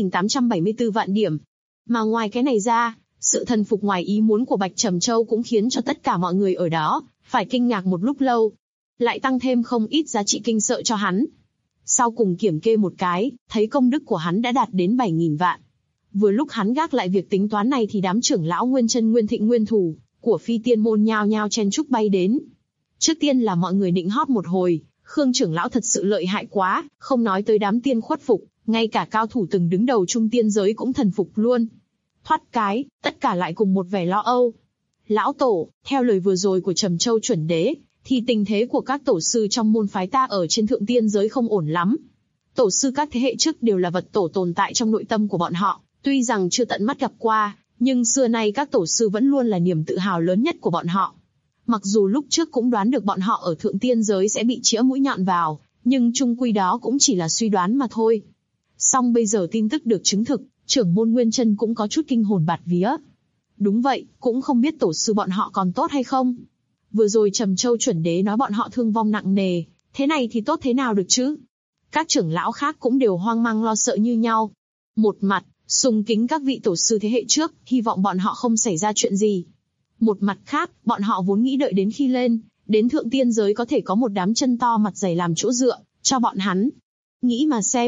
6.874 vạn điểm. Mà ngoài cái này ra, sự thần phục ngoài ý muốn của Bạch Trầm Châu cũng khiến cho tất cả mọi người ở đó phải kinh ngạc một lúc lâu. Lại tăng thêm không ít giá trị kinh sợ cho hắn. Sau cùng kiểm kê một cái, thấy công đức của hắn đã đạt đến 7.000 vạn. Vừa lúc hắn gác lại việc tính toán này thì đám trưởng lão Nguyên Chân Nguyên Thịnh Nguyên Thủ của Phi Tiên môn nhao nhao chen chúc bay đến. Trước tiên là mọi người định hót một hồi, Khương trưởng lão thật sự lợi hại quá, không nói tới đám tiên khuất phục, ngay cả cao thủ từng đứng đầu trung tiên giới cũng thần phục luôn. Thoát cái, tất cả lại cùng một vẻ lo âu. Lão tổ, theo lời vừa rồi của Trầm Châu chuẩn đế, thì tình thế của các tổ sư trong môn phái ta ở trên thượng tiên giới không ổn lắm. Tổ sư các thế hệ trước đều là vật tổ tồn tại trong nội tâm của bọn họ, tuy rằng chưa tận mắt gặp qua, nhưng xưa nay các tổ sư vẫn luôn là niềm tự hào lớn nhất của bọn họ. Mặc dù lúc trước cũng đoán được bọn họ ở thượng tiên giới sẽ bị chĩa mũi nhọn vào, nhưng chung quy đó cũng chỉ là suy đoán mà thôi. Song bây giờ tin tức được chứng thực, trưởng môn Nguyên Chân cũng có chút kinh hồn bạt vía. Đúng vậy, cũng không biết tổ sư bọn họ còn tốt hay không. Vừa rồi Trầm Châu chuẩn đế nói bọn họ thương vong nặng nề, thế này thì tốt thế nào được chứ? Các trưởng lão khác cũng đều hoang mang lo sợ như nhau. Một mặt, sùng kính các vị tổ sư thế hệ trước, hy vọng bọn họ không xảy ra chuyện gì. Một mặt khác, bọn họ vốn nghĩ đợi đến khi lên, đến thượng tiên giới có thể có một đám chân to mặt dày làm chỗ dựa, cho bọn hắn. Nghĩ mà xem,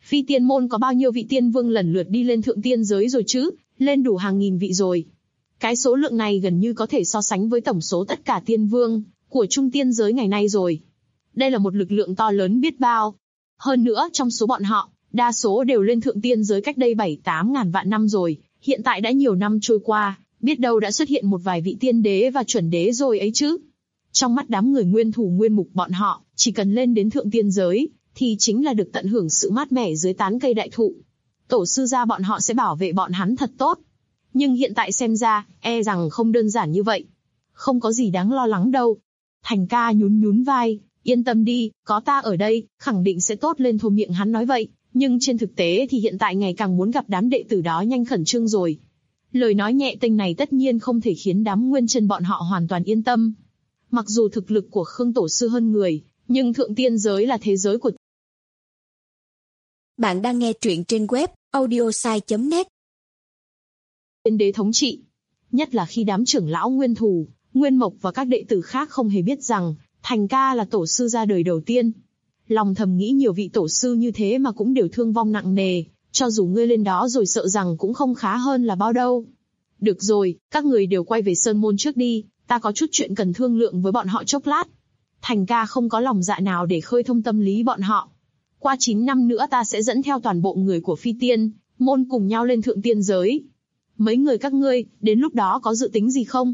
Phi tiên môn có bao nhiêu vị tiên vương lần lượt đi lên thượng tiên giới rồi chứ, lên đủ hàng nghìn vị rồi. Cái số lượng này gần như có thể so sánh với tổng số tất cả tiên vương của trung tiên giới ngày nay rồi. Đây là một lực lượng to lớn biết bao. Hơn nữa trong số bọn họ, đa số đều lên thượng tiên giới cách đây 7-8 ngàn vạn năm rồi, hiện tại đã nhiều năm trôi qua, biết đâu đã xuất hiện một vài vị tiên đế và chuẩn đế rồi ấy chứ. Trong mắt đám người nguyên thủ nguyên mục bọn họ, chỉ cần lên đến thượng tiên giới, thì chính là được tận hưởng sự mát mẻ dưới tán cây đại thụ. Tổ sư gia bọn họ sẽ bảo vệ bọn hắn thật tốt. Nhưng hiện tại xem ra, e rằng không đơn giản như vậy. Không có gì đáng lo lắng đâu. Thành ca nhún nhún vai, yên tâm đi, có ta ở đây, khẳng định sẽ tốt lên thôi. Miệng hắn nói vậy, nhưng trên thực tế thì hiện tại ngày càng muốn gặp đám đệ tử đó nhanh khẩn trương rồi. Lời nói nhẹ tênh này tất nhiên không thể khiến đám nguyên chân bọn họ hoàn toàn yên tâm. Mặc dù thực lực của Khương Tổ sư hơn người, nhưng thượng tiên giới là thế giới của... Bạn đang nghe truyện trên web audiosai.net. Tiên đế thống trị. Nhất là khi đám trưởng lão Nguyên Thù, Nguyên Mộc và các đệ tử khác không hề biết rằng, Thành ca là tổ sư ra đời đầu tiên. Lòng thầm nghĩ nhiều vị tổ sư như thế mà cũng đều thương vong nặng nề, cho dù ngươi lên đó rồi sợ rằng cũng không khá hơn là bao đâu. Được rồi, các người đều quay về Sơn Môn trước đi, ta có chút chuyện cần thương lượng với bọn họ chốc lát. Thành ca không có lòng dạ nào để khơi thông tâm lý bọn họ. Qua 9 năm nữa ta sẽ dẫn theo toàn bộ người của Phi Tiên Môn cùng nhau lên thượng tiên giới. Mấy người các ngươi, đến lúc đó có dự tính gì không?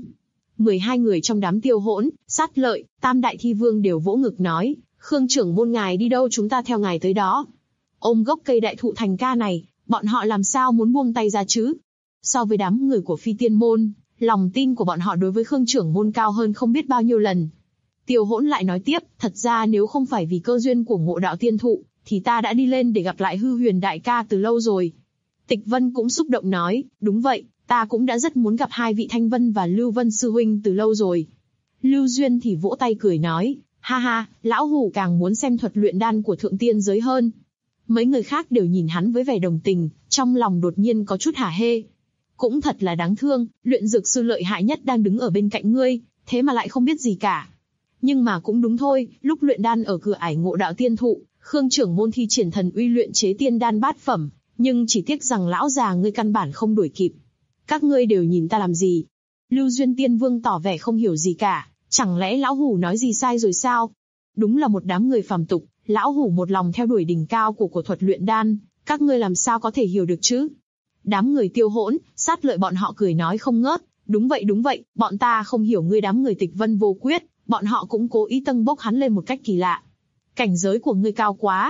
12 người trong đám Tiêu Hỗn, Sát Lợi, Tam Đại Thi Vương đều vỗ ngực nói, Khương trưởng môn ngài đi đâu chúng ta theo ngài tới đó. Ôm gốc cây đại thụ Thành ca này, bọn họ làm sao muốn buông tay ra chứ? So với đám người của Phi Tiên Môn, lòng tin của bọn họ đối với Khương trưởng môn cao hơn không biết bao nhiêu lần. Tiêu Hỗn lại nói tiếp, thật ra nếu không phải vì cơ duyên của Ngộ Đạo Tiên Thụ, thì ta đã đi lên để gặp lại Hư Huyền đại ca từ lâu rồi. Tịch Vân cũng xúc động nói, đúng vậy, ta cũng đã rất muốn gặp hai vị Thanh Vân và Lưu Vân sư huynh từ lâu rồi. Lưu Duyên thì vỗ tay cười nói, ha ha, lão hủ càng muốn xem thuật luyện đan của thượng tiên giới hơn. Mấy người khác đều nhìn hắn với vẻ đồng tình, trong lòng đột nhiên có chút hả hê. Cũng thật là đáng thương, luyện dược sư lợi hại nhất đang đứng ở bên cạnh ngươi, thế mà lại không biết gì cả. Nhưng mà cũng đúng thôi, lúc luyện đan ở cửa ải Ngộ Đạo Tiên Thụ, Khương trưởng môn thi triển thần uy luyện chế tiên đan bát phẩm, nhưng chỉ tiếc rằng lão già ngươi căn bản không đuổi kịp. Các ngươi đều nhìn ta làm gì? Lưu Duyên Tiên Vương tỏ vẻ không hiểu gì cả, chẳng lẽ lão hủ nói gì sai rồi sao? Đúng là một đám người phàm tục, lão hủ một lòng theo đuổi đỉnh cao của thuật luyện đan, các ngươi làm sao có thể hiểu được chứ? Đám người Tiêu Hỗn, Sát Lợi bọn họ cười nói không ngớt, đúng vậy, bọn ta không hiểu ngươi. Đám người Tịch Vân Vô Quyết, bọn họ cũng cố ý tâng bốc hắn lên một cách kỳ lạ. Cảnh giới của ngươi cao quá.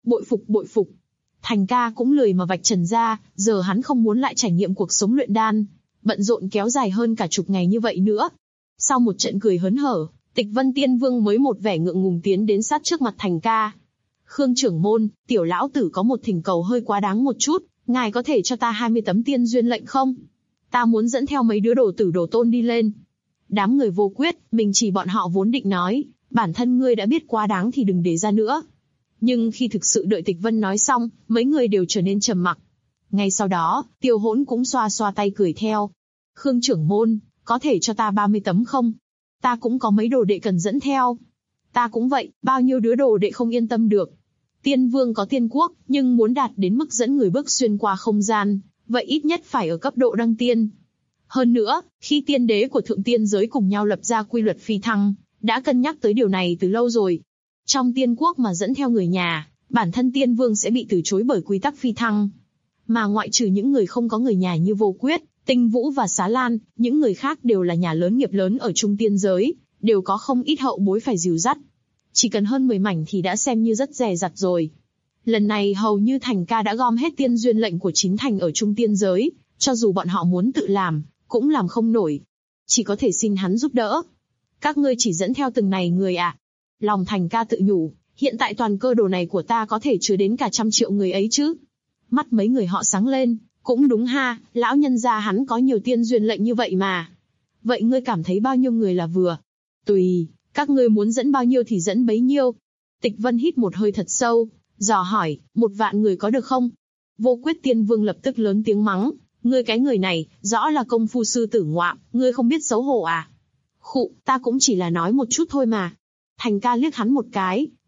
Bội phục. Thành ca cũng lười mà vạch trần ra, giờ hắn không muốn lại trải nghiệm cuộc sống luyện đan, bận rộn kéo dài hơn cả chục ngày như vậy nữa. Sau một trận cười hớn hở, Tịch Vân Tiên Vương mới một vẻ ngượng ngùng tiến đến sát trước mặt Thành ca. Khương trưởng môn, tiểu lão tử có một thỉnh cầu hơi quá đáng một chút, ngài có thể cho ta 20 tấm tiên duyên lệnh không? Ta muốn dẫn theo mấy đứa đồ tử đồ tôn đi lên. Đám người Vô Quyết, mình chỉ bọn họ vốn định nói, bản thân ngươi đã biết quá đáng thì đừng để ra nữa. Nhưng khi thực sự đợi Tịch Vân nói xong, mấy người đều trở nên trầm mặc. Ngay sau đó, Tiêu Hỗn cũng xoa xoa tay cười theo. Khương trưởng môn, có thể cho ta 30 tấm không? Ta cũng có mấy đồ đệ cần dẫn theo. Ta cũng vậy, bao nhiêu đứa đồ đệ không yên tâm được. Tiên vương có tiên quốc, nhưng muốn đạt đến mức dẫn người bước xuyên qua không gian, vậy ít nhất phải ở cấp độ đăng tiên. Hơn nữa, khi tiên đế của thượng tiên giới cùng nhau lập ra quy luật phi thăng, đã cân nhắc tới điều này từ lâu rồi. Trong tiên quốc mà dẫn theo người nhà, bản thân tiên vương sẽ bị từ chối bởi quy tắc phi thăng. Mà ngoại trừ những người không có người nhà như Vô Quyết, Tinh Vũ và Xá Lan, những người khác đều là nhà lớn nghiệp lớn ở trung tiên giới, đều có không ít hậu bối phải dìu dắt. Chỉ cần hơn 10 mảnh thì đã xem như rất dè dặt rồi. Lần này hầu như Thành ca đã gom hết tiên duyên lệnh của 9 thành ở trung tiên giới, cho dù bọn họ muốn tự làm, cũng làm không nổi. Chỉ có thể xin hắn giúp đỡ. Các ngươi chỉ dẫn theo từng này người à? Lòng Thành ca tự nhủ, hiện tại toàn cơ đồ này của ta có thể chứa đến cả 100 triệu người ấy chứ. Mắt mấy người họ sáng lên, cũng đúng ha, lão nhân gia hắn có nhiều tiên duyên lệnh như vậy mà. Vậy ngươi cảm thấy bao nhiêu người là vừa? Tùy, các ngươi muốn dẫn bao nhiêu thì dẫn bấy nhiêu. Tịch Vân hít một hơi thật sâu, dò hỏi, 1 vạn người có được không? Vô Quyết Tiên Vương lập tức lớn tiếng mắng, ngươi cái người này, rõ là công phu sư tử ngoạm, ngươi không biết xấu hổ à? Khụ, ta cũng chỉ là nói một chút thôi mà. Thành ca liếc hắn một cái,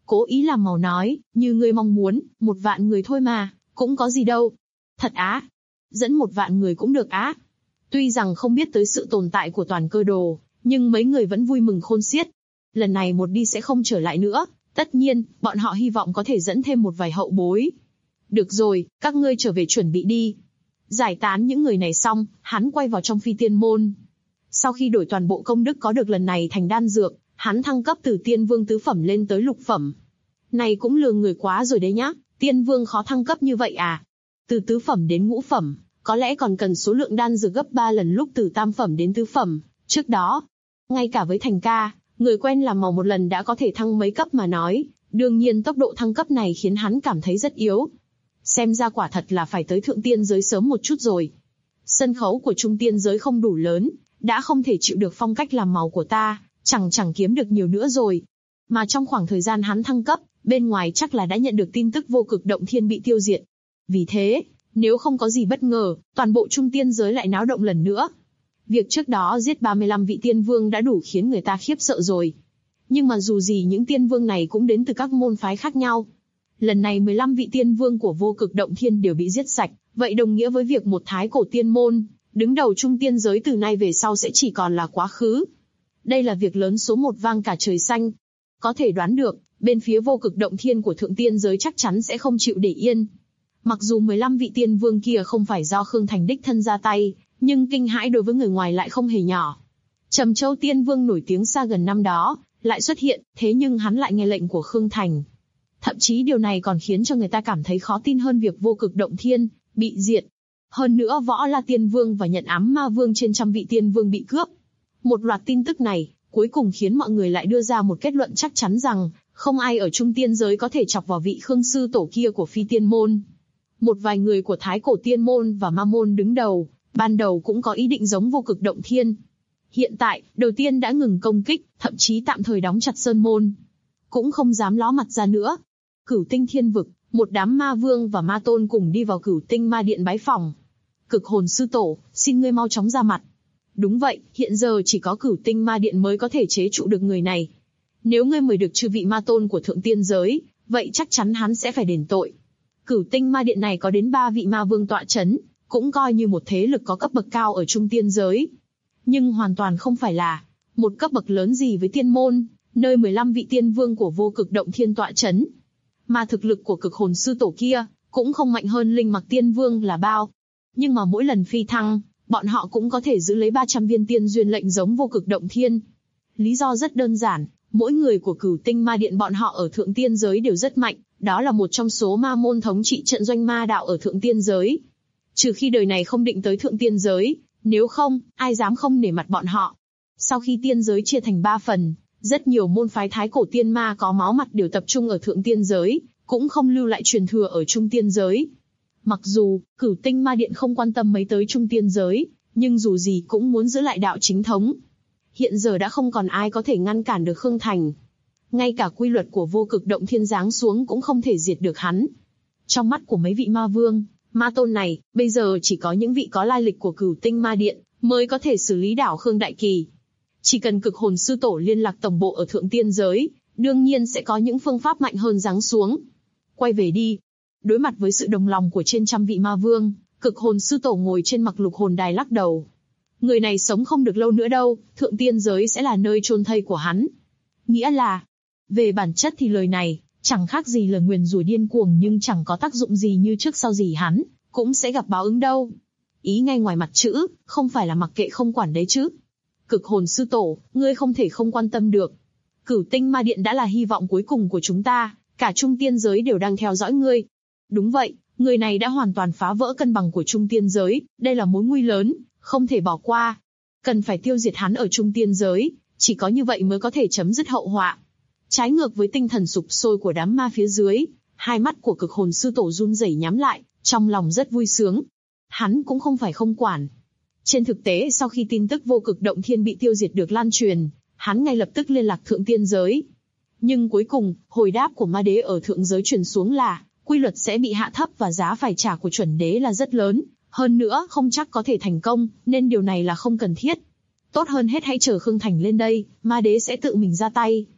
Cố ý làm màu nói, như ngươi mong muốn, 1.000.000 người thôi mà, cũng có gì đâu. Thật á? Dẫn 1.000.000 người cũng được á. Tuy rằng không biết tới sự tồn tại của toàn cơ đồ, nhưng mấy người vẫn vui mừng khôn xiết. Lần này một đi sẽ không trở lại nữa, tất nhiên, bọn họ hy vọng có thể dẫn thêm một vài hậu bối. Được rồi, các ngươi trở về chuẩn bị đi. Giải tán những người này xong, hắn quay vào trong Phi Tiên Môn. Sau khi đổi toàn bộ công đức có được lần này thành đan dược, hắn thăng cấp từ Tiên Vương tứ phẩm lên tới lục phẩm. Này cũng lừa người quá rồi đấy nhá, Tiên Vương khó thăng cấp như vậy à? Từ tứ phẩm đến ngũ phẩm, có lẽ còn cần số lượng đan dược gấp 3 lần lúc từ tam phẩm đến tứ phẩm. Trước đó, ngay cả với Thành ca, người quen làm màu một lần đã có thể thăng mấy cấp mà nói, đương nhiên tốc độ thăng cấp này khiến hắn cảm thấy rất yếu. Xem ra quả thật là phải tới thượng tiên giới sớm một chút rồi. Sân khấu của trung tiên giới không đủ lớn, đã không thể chịu được phong cách làm màu của ta, chẳng kiếm được nhiều nữa rồi. Mà trong khoảng thời gian hắn thăng cấp, bên ngoài chắc là đã nhận được tin tức vô cực động thiên bị tiêu diệt. Vì thế, nếu không có gì bất ngờ, toàn bộ trung tiên giới lại náo động lần nữa. Việc trước đó giết 35 vị tiên vương đã đủ khiến người ta khiếp sợ rồi. Nhưng mà dù gì những tiên vương này cũng đến từ các môn phái khác nhau. Lần này 15 vị tiên vương của vô cực động thiên đều bị giết sạch, vậy đồng nghĩa với việc một thái cổ tiên môn, đứng đầu trung tiên giới từ nay về sau sẽ chỉ còn là quá khứ. Đây là việc lớn số 1 vang cả trời xanh. Có thể đoán được, bên phía vô cực động thiên của thượng tiên giới chắc chắn sẽ không chịu để yên. Mặc dù 15 vị tiên vương kia không phải do Khương Thành đích thân ra tay, nhưng kinh hãi đối với người ngoài lại không hề nhỏ. Trầm Châu Tiên Vương nổi tiếng xa gần năm đó, lại xuất hiện, thế nhưng hắn lại nghe lệnh của Khương Thành. Thậm chí điều này còn khiến cho người ta cảm thấy khó tin hơn việc vô cực động thiên bị diệt. Hơn nữa Võ La Tiên Vương và Nhận Ám Ma Vương trên trăm vị tiên vương bị cướp. Một loạt tin tức này, cuối cùng khiến mọi người lại đưa ra một kết luận chắc chắn rằng, không ai ở trung tiên giới có thể chọc vào vị Khương sư tổ kia của Phi Tiên Môn. Một vài người của Thái Cổ Tiên Môn và Ma Môn đứng đầu, ban đầu cũng có ý định giống vô cực động thiên. Hiện tại, đầu tiên đã ngừng công kích, thậm chí tạm thời đóng chặt sơn môn. Cũng không dám ló mặt ra nữa. Cửu Tinh Thiên Vực, một đám ma vương và ma tôn cùng đi vào Cửu Tinh Ma Điện bái phỏng. Cực Hồn sư tổ, xin ngươi mau chóng ra mặt. Đúng vậy, hiện giờ chỉ có Cửu Tinh Ma Điện mới có thể chế trụ được người này. Nếu ngươi mời được chư vị ma tôn của thượng tiên giới, vậy chắc chắn hắn sẽ phải đền tội. Cửu Tinh Ma Điện này có đến 3 vị ma vương tọa chấn, cũng coi như một thế lực có cấp bậc cao ở trung tiên giới. Nhưng hoàn toàn không phải là một cấp bậc lớn gì với tiên môn, nơi 15 vị tiên vương của vô cực động thiên tọa chấn. Mà thực lực của cực hồn sư tổ kia, cũng không mạnh hơn linh mặc tiên vương là bao. Nhưng mà mỗi lần phi thăng, bọn họ cũng có thể giữ lấy 300 viên tiên duyên lệnh giống vô cực động thiên. Lý do rất đơn giản, mỗi người của Cửu Tinh Ma Điện bọn họ ở thượng tiên giới đều rất mạnh, đó là một trong số ma môn thống trị trận doanh ma đạo ở thượng tiên giới. Trừ khi đời này không định tới thượng tiên giới, nếu không, ai dám không nể mặt bọn họ. Sau khi tiên giới chia thành 3 phần, rất nhiều môn phái thái cổ tiên ma có máu mặt đều tập trung ở thượng tiên giới, cũng không lưu lại truyền thừa ở trung tiên giới. Mặc dù, Cửu Tinh Ma Điện không quan tâm mấy tới trung tiên giới, nhưng dù gì cũng muốn giữ lại đạo chính thống. Hiện giờ đã không còn ai có thể ngăn cản được Khương Thành. Ngay cả quy luật của vô cực động thiên giáng xuống cũng không thể diệt được hắn. Trong mắt của mấy vị ma vương, ma tôn này, bây giờ chỉ có những vị có lai lịch của Cửu Tinh Ma Điện mới có thể xử lý đảo Khương Đại Kỳ. Chỉ cần cực hồn sư tổ liên lạc tổng bộ ở thượng tiên giới, đương nhiên sẽ có những phương pháp mạnh hơn giáng xuống. Quay về đi. Đối mặt với sự đồng lòng của trên trăm vị ma vương, cực hồn sư tổ ngồi trên mặc lục hồn đài lắc đầu. Người này sống không được lâu nữa đâu, thượng tiên giới sẽ là nơi chôn thây của hắn. Nghĩa là, về bản chất thì lời này, chẳng khác gì lời nguyền rủa điên cuồng nhưng chẳng có tác dụng gì như trước sau gì hắn, cũng sẽ gặp báo ứng đâu. Ý ngay ngoài mặt chữ, không phải là mặc kệ không quản đấy chứ. Cực hồn sư tổ, ngươi không thể không quan tâm được. Cửu Tinh Ma Điện đã là hy vọng cuối cùng của chúng ta, cả trung tiên giới đều đang theo dõi ngươi. Đúng vậy, người này đã hoàn toàn phá vỡ cân bằng của trung tiên giới, đây là mối nguy lớn, không thể bỏ qua. Cần phải tiêu diệt hắn ở trung tiên giới, chỉ có như vậy mới có thể chấm dứt hậu họa. Trái ngược với tinh thần sụp sôi của đám ma phía dưới, hai mắt của cực hồn sư tổ run rẩy nhắm lại, trong lòng rất vui sướng. Hắn cũng không phải không quản. Trên thực tế sau khi tin tức vô cực động thiên bị tiêu diệt được lan truyền, hắn ngay lập tức liên lạc thượng tiên giới. Nhưng cuối cùng, hồi đáp của ma đế ở thượng giới truyền xuống là, quy luật sẽ bị hạ thấp và giá phải trả của chuẩn đế là rất lớn, hơn nữa không chắc có thể thành công, nên điều này là không cần thiết. Tốt hơn hết hãy chờ Khương Thành lên đây, ma đế sẽ tự mình ra tay.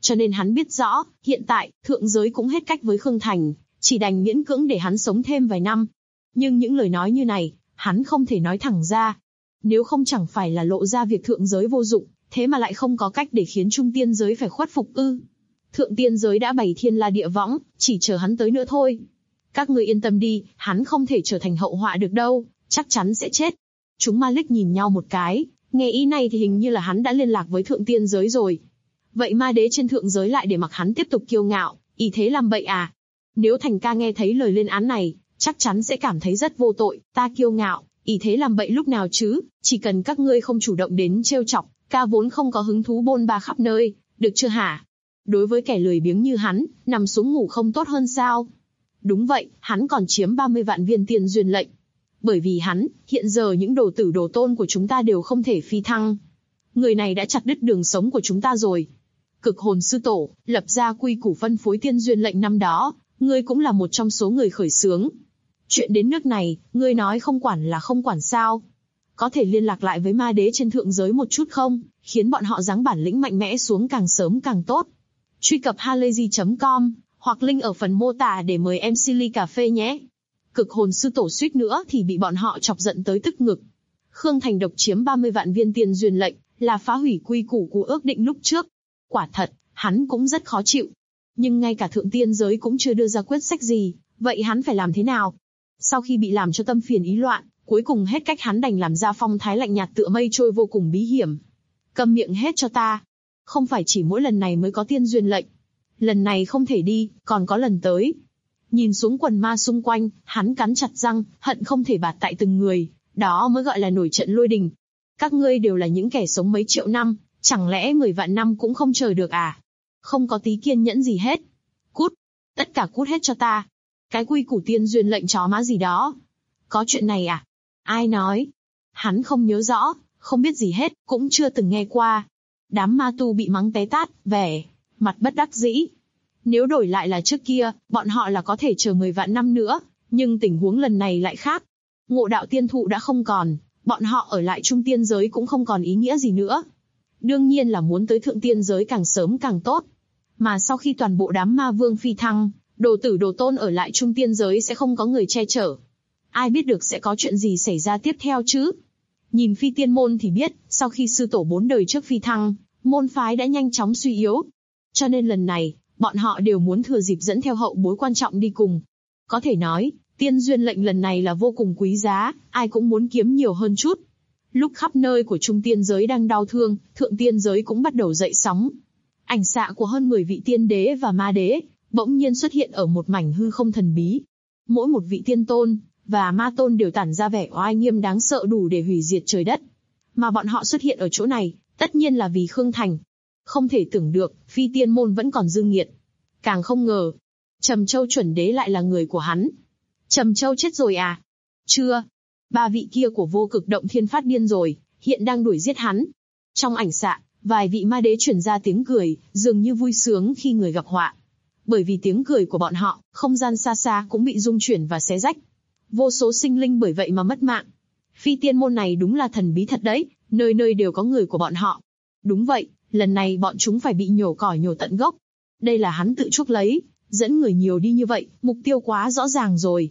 Cho nên hắn biết rõ, hiện tại, thượng giới cũng hết cách với Khương Thành, chỉ đành miễn cưỡng để hắn sống thêm vài năm. Nhưng những lời nói như này, hắn không thể nói thẳng ra. Nếu không chẳng phải là lộ ra việc thượng giới vô dụng, thế mà lại không có cách để khiến trung tiên giới phải khuất phục ư. Thượng tiên giới đã bày thiên la địa võng, chỉ chờ hắn tới nữa thôi. Các ngươi yên tâm đi, hắn không thể trở thành hậu họa được đâu, chắc chắn sẽ chết. Chúng ma liếc nhìn nhau một cái, nghe ý này thì hình như là hắn đã liên lạc với thượng tiên giới rồi. Vậy ma đế trên thượng giới lại để mặc hắn tiếp tục kiêu ngạo, ý thế làm bậy à? Nếu Thành ca nghe thấy lời lên án này, chắc chắn sẽ cảm thấy rất vô tội. Ta kiêu ngạo, ý thế làm bậy lúc nào chứ? Chỉ cần các ngươi không chủ động đến trêu chọc, ca vốn không có hứng thú bôn ba khắp nơi, được chưa hả? Đối với kẻ lười biếng như hắn, nằm xuống ngủ không tốt hơn sao? Đúng vậy, hắn còn chiếm 30 vạn viên tiên duyên lệnh. Bởi vì hắn, hiện giờ những đồ tử đồ tôn của chúng ta đều không thể phi thăng. Người này đã chặt đứt đường sống của chúng ta rồi. Cực hồn sư tổ, lập ra quy củ phân phối tiên duyên lệnh năm đó, ngươi cũng là một trong số người khởi xướng. Chuyện đến nước này, ngươi nói không quản là không quản sao? Có thể liên lạc lại với ma đế trên thượng giới một chút không, khiến bọn họ giáng bản lĩnh mạnh mẽ xuống càng sớm càng tốt. Truy cập halayzi.com, hoặc link ở phần mô tả để mời MC ly cà phê nhé. Cực hồn sư tổ suýt nữa thì bị bọn họ chọc giận tới tức ngực. Khương Thành độc chiếm 30 vạn viên tiên duyên lệnh, là phá hủy quy củ của ước định lúc trước. Quả thật, hắn cũng rất khó chịu. Nhưng ngay cả thượng tiên giới cũng chưa đưa ra quyết sách gì, vậy hắn phải làm thế nào? Sau khi bị làm cho tâm phiền ý loạn, cuối cùng hết cách hắn đành làm ra phong thái lạnh nhạt tựa mây trôi vô cùng bí hiểm. Câm miệng hết cho ta. Không phải chỉ mỗi lần này mới có tiên duyên lệnh. Lần này không thể đi, còn có lần tới. Nhìn xuống quần ma xung quanh, hắn cắn chặt răng, hận không thể bạt tại từng người. Đó mới gọi là nổi trận lôi đình. Các ngươi đều là những kẻ sống mấy triệu năm, chẳng lẽ 10 vạn năm cũng không chờ được à? Không có tí kiên nhẫn gì hết. Cút. Tất cả cút hết cho ta. Cái quy củ tiên duyên lệnh chó má gì đó. Có chuyện này à? Ai nói? Hắn không nhớ rõ, không biết gì hết, cũng chưa từng nghe qua. Đám ma tu bị mắng té tát, vẻ mặt bất đắc dĩ. Nếu đổi lại là trước kia, bọn họ là có thể chờ 10 vạn năm nữa, nhưng tình huống lần này lại khác. Ngộ đạo tiên thụ đã không còn, bọn họ ở lại trung tiên giới cũng không còn ý nghĩa gì nữa. Đương nhiên là muốn tới thượng tiên giới càng sớm càng tốt. Mà sau khi toàn bộ đám ma vương phi thăng, đồ tử đồ tôn ở lại trung tiên giới sẽ không có người che chở. Ai biết được sẽ có chuyện gì xảy ra tiếp theo chứ? Nhìn phi tiên môn thì biết, sau khi sư tổ 4 đời trước phi thăng, môn phái đã nhanh chóng suy yếu. Cho nên lần này, bọn họ đều muốn thừa dịp dẫn theo hậu bối quan trọng đi cùng. Có thể nói, tiên duyên lệnh lần này là vô cùng quý giá, ai cũng muốn kiếm nhiều hơn chút. Lúc khắp nơi của trung tiên giới đang đau thương, thượng tiên giới cũng bắt đầu dậy sóng. Ảnh xạ của hơn 10 vị tiên đế và ma đế, bỗng nhiên xuất hiện ở một mảnh hư không thần bí. Mỗi một vị tiên tôn và ma tôn đều tản ra vẻ oai nghiêm đáng sợ đủ để hủy diệt trời đất. Mà bọn họ xuất hiện ở chỗ này, tất nhiên là vì Khương Thành. Không thể tưởng được, phi tiên môn vẫn còn dư nghiệt. Càng không ngờ, Trầm Châu chuẩn đế lại là người của hắn. Trầm Châu chết rồi à? Chưa. 3 vị kia của vô cực động thiên phát điên rồi, hiện đang đuổi giết hắn. Trong ảnh xạ, vài vị ma đế truyền ra tiếng cười, dường như vui sướng khi người gặp họa. Bởi vì tiếng cười của bọn họ, không gian xa xa cũng bị rung chuyển và xé rách. Vô số sinh linh bởi vậy mà mất mạng. Phi tiên môn này đúng là thần bí thật đấy, nơi nơi đều có người của bọn họ. Đúng vậy, lần này bọn chúng phải bị nhổ cỏ nhổ tận gốc. Đây là hắn tự chuốc lấy, dẫn người nhiều đi như vậy, mục tiêu quá rõ ràng rồi.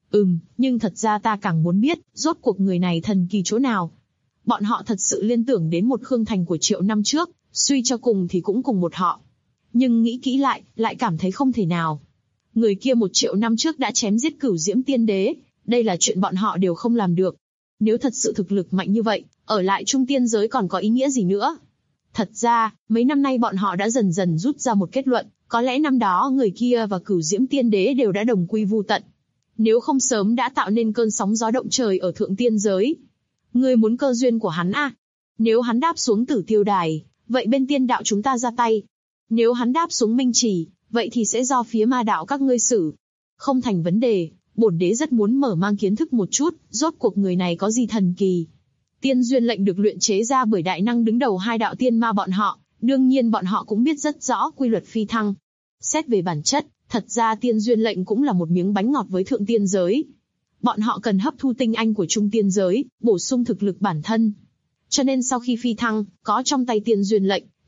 Nhưng thật ra ta càng muốn biết, rốt cuộc người này thần kỳ chỗ nào. Bọn họ thật sự liên tưởng đến một Khương Thành của triệu năm trước, suy cho cùng thì cũng cùng một họ. Nhưng nghĩ kỹ lại cảm thấy không thể nào. Người kia 1 triệu năm trước đã chém giết Cửu Diễm Tiên Đế, đây là chuyện bọn họ đều không làm được. Nếu thật sự thực lực mạnh như vậy, ở lại trung tiên giới còn có ý nghĩa gì nữa? Thật ra, mấy năm nay bọn họ đã dần dần rút ra một kết luận, có lẽ năm đó người kia và Cửu Diễm Tiên Đế đều đã đồng quy vu tận. Nếu không sớm đã tạo nên cơn sóng gió động trời ở thượng tiên giới. Ngươi muốn cơ duyên của hắn à? Nếu hắn đáp xuống Tử Tiêu Đài, vậy bên tiên đạo chúng ta ra tay. Nếu hắn đáp xuống Minh Chỉ, vậy thì sẽ do phía ma đạo các ngươi xử. Không thành vấn đề, bổn đế rất muốn mở mang kiến thức một chút, rốt cuộc người này có gì thần kỳ. Tiên duyên lệnh được luyện chế ra bởi đại năng đứng đầu 2 đạo tiên ma bọn họ, đương nhiên bọn họ cũng biết rất rõ quy luật phi thăng. Xét về bản chất, thật ra tiên duyên lệnh cũng là một miếng bánh ngọt với thượng tiên giới. Bọn họ cần hấp thu tinh anh của trung tiên giới, bổ sung thực lực bản thân. Cho nên sau khi phi thăng, có trong tay tiên duyên lệnh,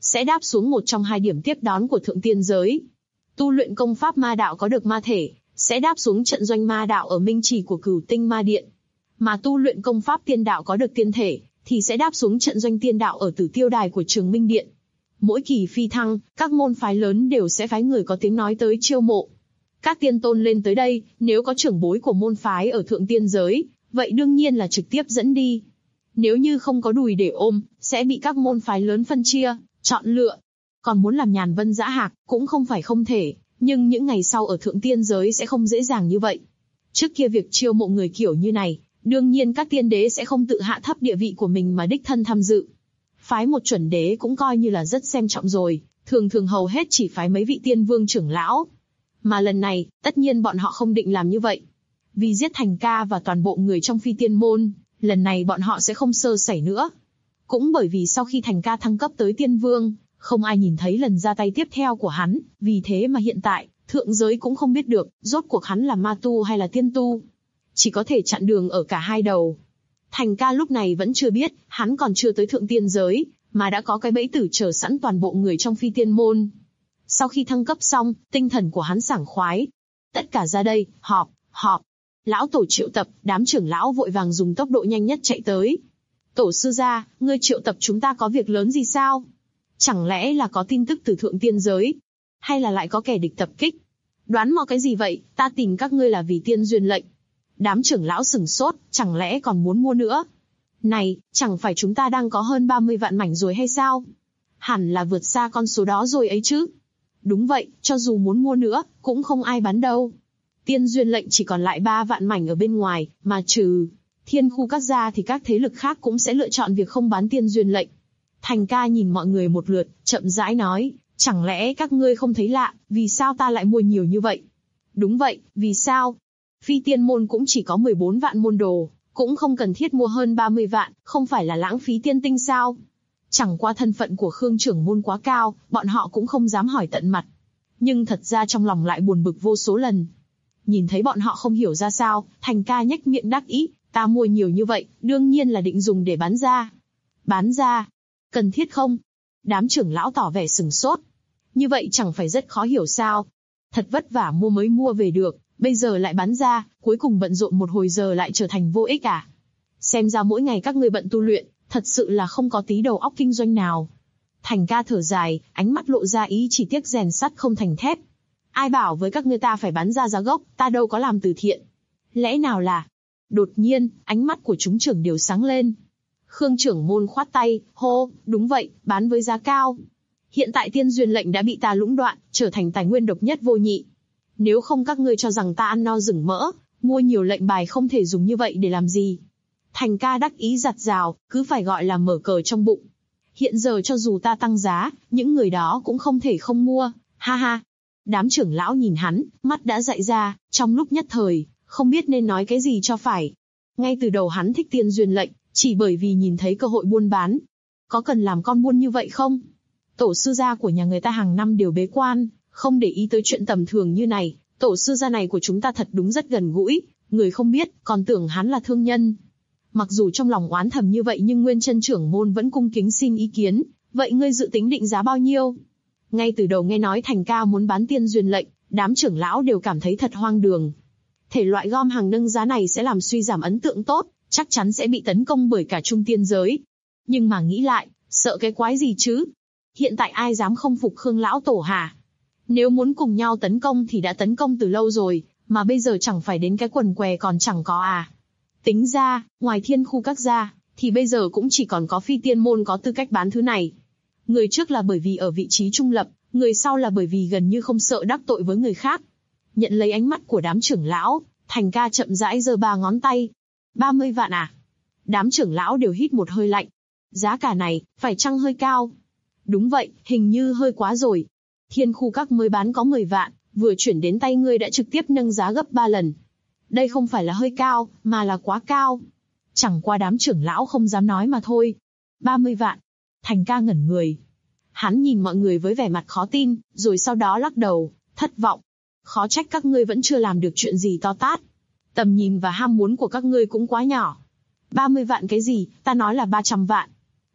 sẽ đáp xuống một trong hai điểm tiếp đón của thượng tiên giới. Tu luyện công pháp ma đạo có được ma thể, sẽ đáp xuống trận doanh ma đạo ở Minh Trì của Cửu Tinh Ma Điện. Mà tu luyện công pháp tiên đạo có được tiên thể, thì sẽ đáp xuống trận doanh tiên đạo ở Tử Tiêu Đài của Trường Minh Điện. Mỗi kỳ phi thăng, các môn phái lớn đều sẽ phái người có tiếng nói tới chiêu mộ. Các tiên tôn lên tới đây, nếu có trưởng bối của môn phái ở thượng tiên giới, vậy đương nhiên là trực tiếp dẫn đi. Nếu như không có đùi để ôm, sẽ bị các môn phái lớn phân chia, chọn lựa. Còn muốn làm nhàn vân dã hạc, cũng không phải không thể, nhưng những ngày sau ở thượng tiên giới sẽ không dễ dàng như vậy. Trước kia việc chiêu mộ người kiểu như này, đương nhiên các tiên đế sẽ không tự hạ thấp địa vị của mình mà đích thân tham dự. Phái một chuẩn đế cũng coi như là rất xem trọng rồi, thường thường hầu hết chỉ phái mấy vị tiên vương trưởng lão. Mà lần này, tất nhiên bọn họ không định làm như vậy. Vì giết Thành Ca và toàn bộ người trong phi tiên môn, lần này bọn họ sẽ không sơ sẩy nữa. Cũng bởi vì sau khi Thành Ca thăng cấp tới tiên vương, không ai nhìn thấy lần ra tay tiếp theo của hắn, vì thế mà hiện tại, thượng giới cũng không biết được, rốt cuộc hắn là ma tu hay là tiên tu. Chỉ có thể chặn đường ở cả hai đầu. Thành Ca lúc này vẫn chưa biết, hắn còn chưa tới thượng tiên giới, mà đã có cái bẫy tử chờ sẵn toàn bộ người trong phi tiên môn. Sau khi thăng cấp xong, tinh thần của hắn sảng khoái. Tất cả ra đây, họp. Lão tổ triệu tập, đám trưởng lão vội vàng dùng tốc độ nhanh nhất chạy tới. Tổ sư gia, ngươi triệu tập chúng ta có việc lớn gì sao? Chẳng lẽ là có tin tức từ thượng tiên giới? Hay là lại có kẻ địch tập kích? Đoán mò cái gì vậy, ta tìm các ngươi là vì tiên duyên lệnh. Đám trưởng lão sửng sốt, chẳng lẽ còn muốn mua nữa? Này, chẳng phải chúng ta đang có hơn 30 vạn mảnh rồi hay sao? Hẳn là vượt xa con số đó rồi ấy chứ. Đúng vậy, cho dù muốn mua nữa, cũng không ai bán đâu. Tiên duyên lệnh chỉ còn lại 3 vạn mảnh ở bên ngoài, mà trừ thiên khu các gia thì các thế lực khác cũng sẽ lựa chọn việc không bán tiên duyên lệnh. Thành Ca nhìn mọi người một lượt, chậm rãi nói, chẳng lẽ các ngươi không thấy lạ, vì sao ta lại mua nhiều như vậy? Đúng vậy, vì sao? Phi tiên môn cũng chỉ có 14 vạn môn đồ, cũng không cần thiết mua hơn 30 vạn, không phải là lãng phí tiên tinh sao? Chẳng qua thân phận của Khương trưởng môn quá cao, bọn họ cũng không dám hỏi tận mặt. Nhưng thật ra trong lòng lại buồn bực vô số lần. Nhìn thấy bọn họ không hiểu ra sao, Thành Ca nhếch miệng đắc ý, ta mua nhiều như vậy, đương nhiên là định dùng để bán ra. Bán ra? Cần thiết không? Đám trưởng lão tỏ vẻ sửng sốt. Như vậy chẳng phải rất khó hiểu sao? Thật vất vả mua mới mua về được, bây giờ lại bán ra, cuối cùng bận rộn một hồi giờ lại trở thành vô ích à? Xem ra mỗi ngày các ngươi bận tu luyện, thật sự là không có tí đầu óc kinh doanh nào. Thành Ca thở dài, ánh mắt lộ ra ý chỉ tiếc rèn sắt không thành thép. Ai bảo với các ngươi ta phải bán ra giá gốc, ta đâu có làm từ thiện. Lẽ nào là... Đột nhiên, ánh mắt của chúng trưởng đều sáng lên. Khương trưởng môn khoát tay, hô, đúng vậy, bán với giá cao. Hiện tại tiên duyên lệnh đã bị ta lũng đoạn, trở thành tài nguyên độc nhất vô nhị. Nếu không các ngươi cho rằng ta ăn no rừng mỡ, mua nhiều lệnh bài không thể dùng như vậy để làm gì. Thành Ca đắc ý giặt rào, cứ phải gọi là mở cờ trong bụng. Hiện giờ cho dù ta tăng giá, những người đó cũng không thể không mua, ha ha. Đám trưởng lão nhìn hắn, mắt đã dại ra, trong lúc nhất thời, không biết nên nói cái gì cho phải. Ngay từ đầu hắn thích tiên duyên lệnh, chỉ bởi vì nhìn thấy cơ hội buôn bán. Có cần làm con buôn như vậy không? Tổ sư gia của nhà người ta hàng năm đều bế quan, không để ý tới chuyện tầm thường như này. Tổ sư gia này của chúng ta thật đúng rất gần gũi, người không biết, còn tưởng hắn là thương nhân. Mặc dù trong lòng oán thầm như vậy nhưng Nguyên Chân trưởng môn vẫn cung kính xin ý kiến, vậy ngươi dự tính định giá bao nhiêu? Ngay từ đầu nghe nói Thành Ca muốn bán tiên duyên lệnh, đám trưởng lão đều cảm thấy thật hoang đường. Thể loại gom hàng nâng giá này sẽ làm suy giảm ấn tượng tốt, chắc chắn sẽ bị tấn công bởi cả trung tiên giới. Nhưng mà nghĩ lại, sợ cái quái gì chứ? Hiện tại ai dám không phục Khương lão tổ hả? Nếu muốn cùng nhau tấn công thì đã tấn công từ lâu rồi, mà bây giờ chẳng phải đến cái quần què còn chẳng có à? Tính ra, ngoài thiên khu các gia, thì bây giờ cũng chỉ còn có phi tiên môn có tư cách bán thứ này. Người trước là bởi vì ở vị trí trung lập, người sau là bởi vì gần như không sợ đắc tội với người khác. Nhận lấy ánh mắt của đám trưởng lão, Thành Ca chậm rãi giơ 3 ngón tay. 30 vạn à? Đám trưởng lão đều hít một hơi lạnh. Giá cả này, phải chăng hơi cao? Đúng vậy, hình như hơi quá rồi. Thiên khu các mới bán có 10 vạn, vừa chuyển đến tay ngươi đã trực tiếp nâng giá gấp 3 lần. Đây không phải là hơi cao, mà là quá cao. Chẳng qua đám trưởng lão không dám nói mà thôi. 30 vạn. Thành Ca ngẩn người. Hắn nhìn mọi người với vẻ mặt khó tin, rồi sau đó lắc đầu, thất vọng. Khó trách các ngươi vẫn chưa làm được chuyện gì to tát. Tầm nhìn và ham muốn của các ngươi cũng quá nhỏ. 30 vạn cái gì, ta nói là 300 vạn.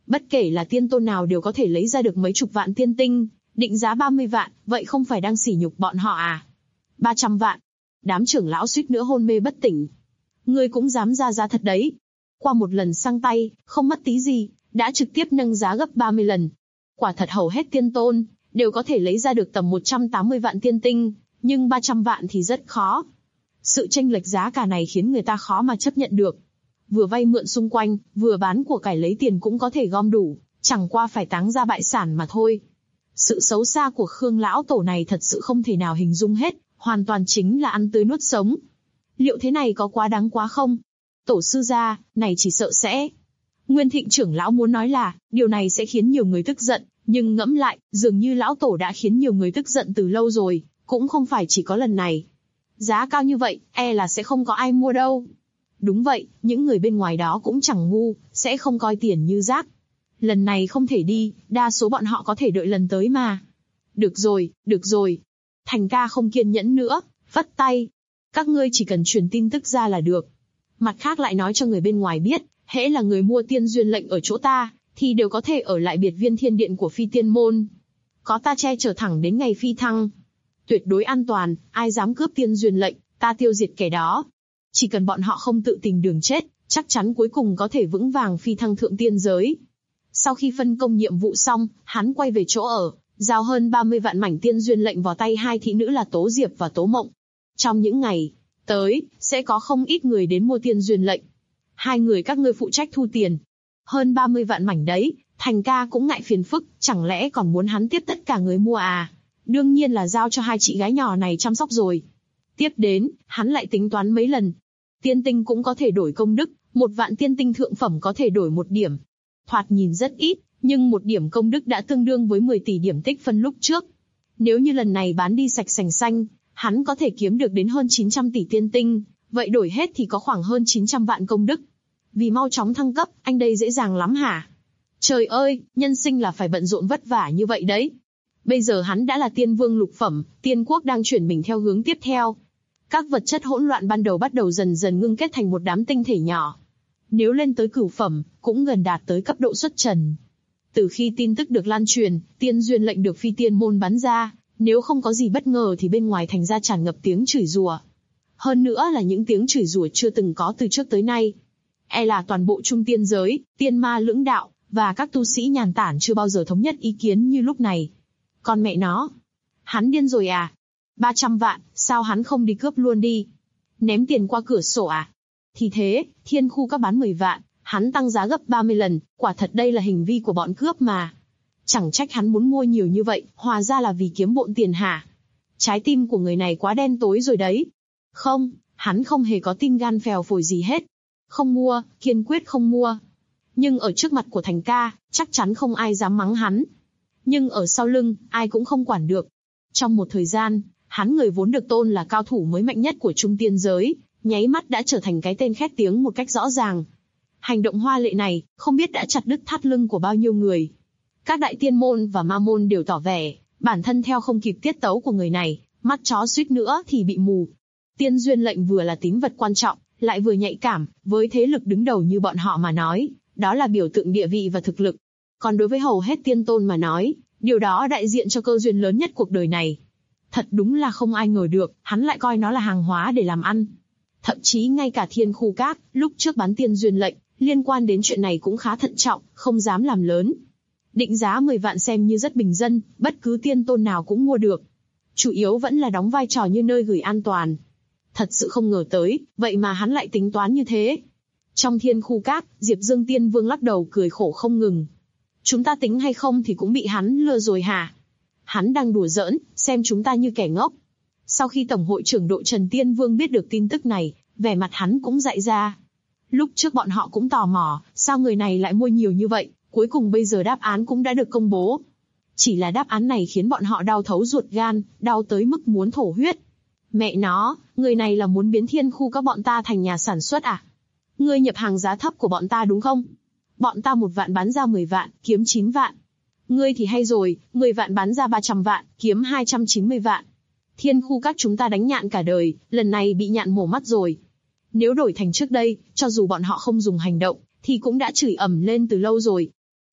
Bất kể là tiên tôn nào đều có thể lấy ra được mấy chục vạn tiên tinh, định giá 30 vạn, vậy không phải đang sỉ nhục bọn họ à? 300 vạn. Đám trưởng lão suýt nữa hôn mê bất tỉnh. Ngươi cũng dám ra giá thật đấy. Qua một lần sang tay, không mất tí gì, đã trực tiếp nâng giá gấp 30 lần. Quả thật hầu hết tiên tôn, đều có thể lấy ra được tầm 180 vạn tiên tinh, nhưng 300 vạn thì rất khó. Sự chênh lệch giá cả này khiến người ta khó mà chấp nhận được. Vừa vay mượn xung quanh, vừa bán của cải lấy tiền cũng có thể gom đủ, chẳng qua phải táng ra bại sản mà thôi. Sự xấu xa của Khương lão tổ này thật sự không thể nào hình dung hết, hoàn toàn chính là ăn tươi nuốt sống. Liệu thế này có quá đáng quá không? Tổ sư gia, này chỉ sợ sẽ... Nguyên Thịnh trưởng lão muốn nói là, điều này sẽ khiến nhiều người tức giận, nhưng ngẫm lại, dường như lão tổ đã khiến nhiều người tức giận từ lâu rồi, cũng không phải chỉ có lần này. Giá cao như vậy, e là sẽ không có ai mua đâu. Đúng vậy, những người bên ngoài đó cũng chẳng ngu, sẽ không coi tiền như rác. Lần này không thể đi, đa số bọn họ có thể đợi lần tới mà. Được rồi, được rồi. Thành ca không kiên nhẫn nữa, vất tay. Các ngươi chỉ cần truyền tin tức ra là được. Mặt khác lại nói cho người bên ngoài biết, hễ là người mua tiên duyên lệnh ở chỗ ta, thì đều có thể ở lại biệt viên thiên điện của phi tiên môn. Có ta che chở thẳng đến ngày phi thăng. Tuyệt đối an toàn, ai dám cướp tiên duyên lệnh, ta tiêu diệt kẻ đó. Chỉ cần bọn họ không tự tìm đường chết, chắc chắn cuối cùng có thể vững vàng phi thăng thượng tiên giới. Sau khi phân công nhiệm vụ xong, hắn quay về chỗ ở, giao hơn 30 vạn mảnh tiên duyên lệnh vào tay hai thị nữ là Tố Diệp và Tố Mộng. Trong những ngày tới, sẽ có không ít người đến mua tiên duyên lệnh. Hai người các ngươi phụ trách thu tiền. Hơn 30 vạn mảnh đấy, Thành ca cũng ngại phiền phức, chẳng lẽ còn muốn hắn tiếp tất cả người mua à? Đương nhiên là giao cho hai chị gái nhỏ này chăm sóc rồi. Tiếp đến, hắn lại tính toán mấy lần. Tiên tinh cũng có thể đổi công đức, 1 vạn tiên tinh thượng phẩm có thể đổi 1 điểm. Thoạt nhìn rất ít, nhưng 1 điểm công đức đã tương đương với 10 tỷ điểm tích phân lúc trước. Nếu như lần này bán đi sạch sành xanh, hắn có thể kiếm được đến hơn 900 tỷ tiên tinh, vậy đổi hết thì có khoảng hơn 900 vạn công đức. Vì mau chóng thăng cấp, anh đây dễ dàng lắm hả? Trời ơi, nhân sinh là phải bận rộn vất vả như vậy đấy. Bây giờ hắn đã là tiên vương lục phẩm, tiên quốc đang chuyển mình theo hướng tiếp theo. Các vật chất hỗn loạn ban đầu bắt đầu dần dần ngưng kết thành một đám tinh thể nhỏ. Nếu lên tới cửu phẩm, cũng gần đạt tới cấp độ xuất trần. Từ khi tin tức được lan truyền, tiên duyên lệnh được phi tiên môn bắn ra, nếu không có gì bất ngờ thì bên ngoài thành ra tràn ngập tiếng chửi rủa. Hơn nữa là những tiếng chửi rủa chưa từng có từ trước tới nay. E là toàn bộ trung tiên giới, tiên ma lưỡng đạo, và các tu sĩ nhàn tản chưa bao giờ thống nhất ý kiến như lúc này. Con mẹ nó! Hắn điên rồi à? 300 vạn, sao hắn không đi cướp luôn đi? Ném tiền qua cửa sổ à? Thì thế, thiên khu các bán 10 vạn, hắn tăng giá gấp 30 lần, quả thật đây là hành vi của bọn cướp mà. Chẳng trách hắn muốn mua nhiều như vậy, hóa ra là vì kiếm bộn tiền hả? Trái tim của người này quá đen tối rồi đấy. Không, hắn không hề có tim gan phèo phổi gì hết. Không mua, kiên quyết không mua. Nhưng ở trước mặt của Thành ca, chắc chắn không ai dám mắng hắn. Nhưng ở sau lưng, ai cũng không quản được. Trong một thời gian, hắn người vốn được tôn là cao thủ mới mạnh nhất của trung tiên giới, nháy mắt đã trở thành cái tên khét tiếng một cách rõ ràng. Hành động hoa lệ này, không biết đã chặt đứt thắt lưng của bao nhiêu người. Các đại tiên môn và ma môn đều tỏ vẻ, bản thân theo không kịp tiết tấu của người này, mắt chó suýt nữa thì bị mù. Tiên duyên lệnh vừa là tín vật quan trọng, lại vừa nhạy cảm, với thế lực đứng đầu như bọn họ mà nói, đó là biểu tượng địa vị và thực lực. Còn đối với hầu hết tiên tôn mà nói, điều đó đại diện cho cơ duyên lớn nhất cuộc đời này. Thật đúng là không ai ngờ được, hắn lại coi nó là hàng hóa để làm ăn. Thậm chí ngay cả Thiên Khu Các, lúc trước bán tiên duyên lệnh, liên quan đến chuyện này cũng khá thận trọng, không dám làm lớn. Định giá 10 vạn xem như rất bình dân, bất cứ tiên tôn nào cũng mua được. Chủ yếu vẫn là đóng vai trò như nơi gửi an toàn. Thật sự không ngờ tới, vậy mà hắn lại tính toán như thế. Trong Thiên Khu Các, Diệp Dương Tiên Vương lắc đầu cười khổ không ngừng. Chúng ta tính hay không thì cũng bị hắn lừa rồi hả? Hắn đang đùa giỡn, xem chúng ta như kẻ ngốc. Sau khi Tổng hội trưởng Độ Trần Tiên Vương biết được tin tức này, vẻ mặt hắn cũng dại ra. Lúc trước bọn họ cũng tò mò, sao người này lại mua nhiều như vậy, cuối cùng bây giờ đáp án cũng đã được công bố. Chỉ là đáp án này khiến bọn họ đau thấu ruột gan, đau tới mức muốn thổ huyết. Mẹ nó, người này là muốn biến Thiên Khu các bọn ta thành nhà sản xuất à? Ngươi nhập hàng giá thấp của bọn ta đúng không? Bọn ta 1 vạn bán ra 10 vạn, kiếm 9 vạn. Ngươi thì hay rồi, 10 vạn bán ra 300 vạn, kiếm 290 vạn. Thiên Khu các chúng ta đánh nhạn cả đời, lần này bị nhạn mổ mắt rồi. Nếu đổi thành trước đây, cho dù bọn họ không dùng hành động, thì cũng đã chửi ầm lên từ lâu rồi.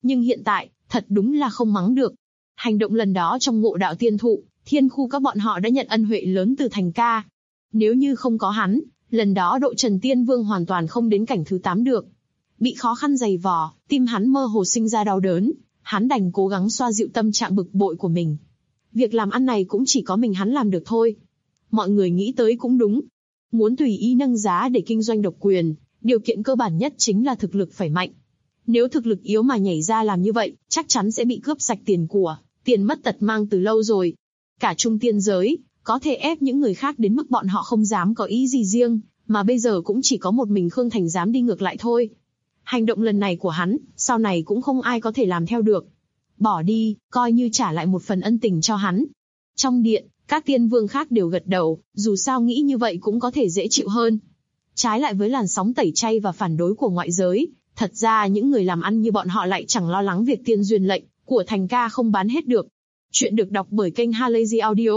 Nhưng hiện tại, thật đúng là không mắng được. Hành động lần đó trong Ngộ Đạo Tiên Thụ, Thiên Khu các bọn họ đã nhận ân huệ lớn từ Thành ca. Nếu như không có hắn, lần đó Độ Trần Tiên Vương hoàn toàn không đến cảnh thứ 8 được. Bị khó khăn dày vò, tim hắn mơ hồ sinh ra đau đớn, hắn đành cố gắng xoa dịu tâm trạng bực bội của mình. Việc làm ăn này cũng chỉ có mình hắn làm được thôi. Mọi người nghĩ tới cũng đúng. Muốn tùy ý nâng giá để kinh doanh độc quyền, điều kiện cơ bản nhất chính là thực lực phải mạnh. Nếu thực lực yếu mà nhảy ra làm như vậy, chắc chắn sẽ bị cướp sạch tiền của, tiền mất tật mang từ lâu rồi. Cả trung tiên giới, có thể ép những người khác đến mức bọn họ không dám có ý gì riêng, mà bây giờ cũng chỉ có một mình Khương Thành dám đi ngược lại thôi. Hành động lần này của hắn, sau này cũng không ai có thể làm theo được. Bỏ đi, coi như trả lại một phần ân tình cho hắn. Trong điện, các tiên vương khác đều gật đầu, dù sao nghĩ như vậy cũng có thể dễ chịu hơn. Trái lại với làn sóng tẩy chay và phản đối của ngoại giới, thật ra những người làm ăn như bọn họ lại chẳng lo lắng việc tiên duyên lệnh của Thành ca không bán hết được. Chuyện được đọc bởi kênh Halazy Audio.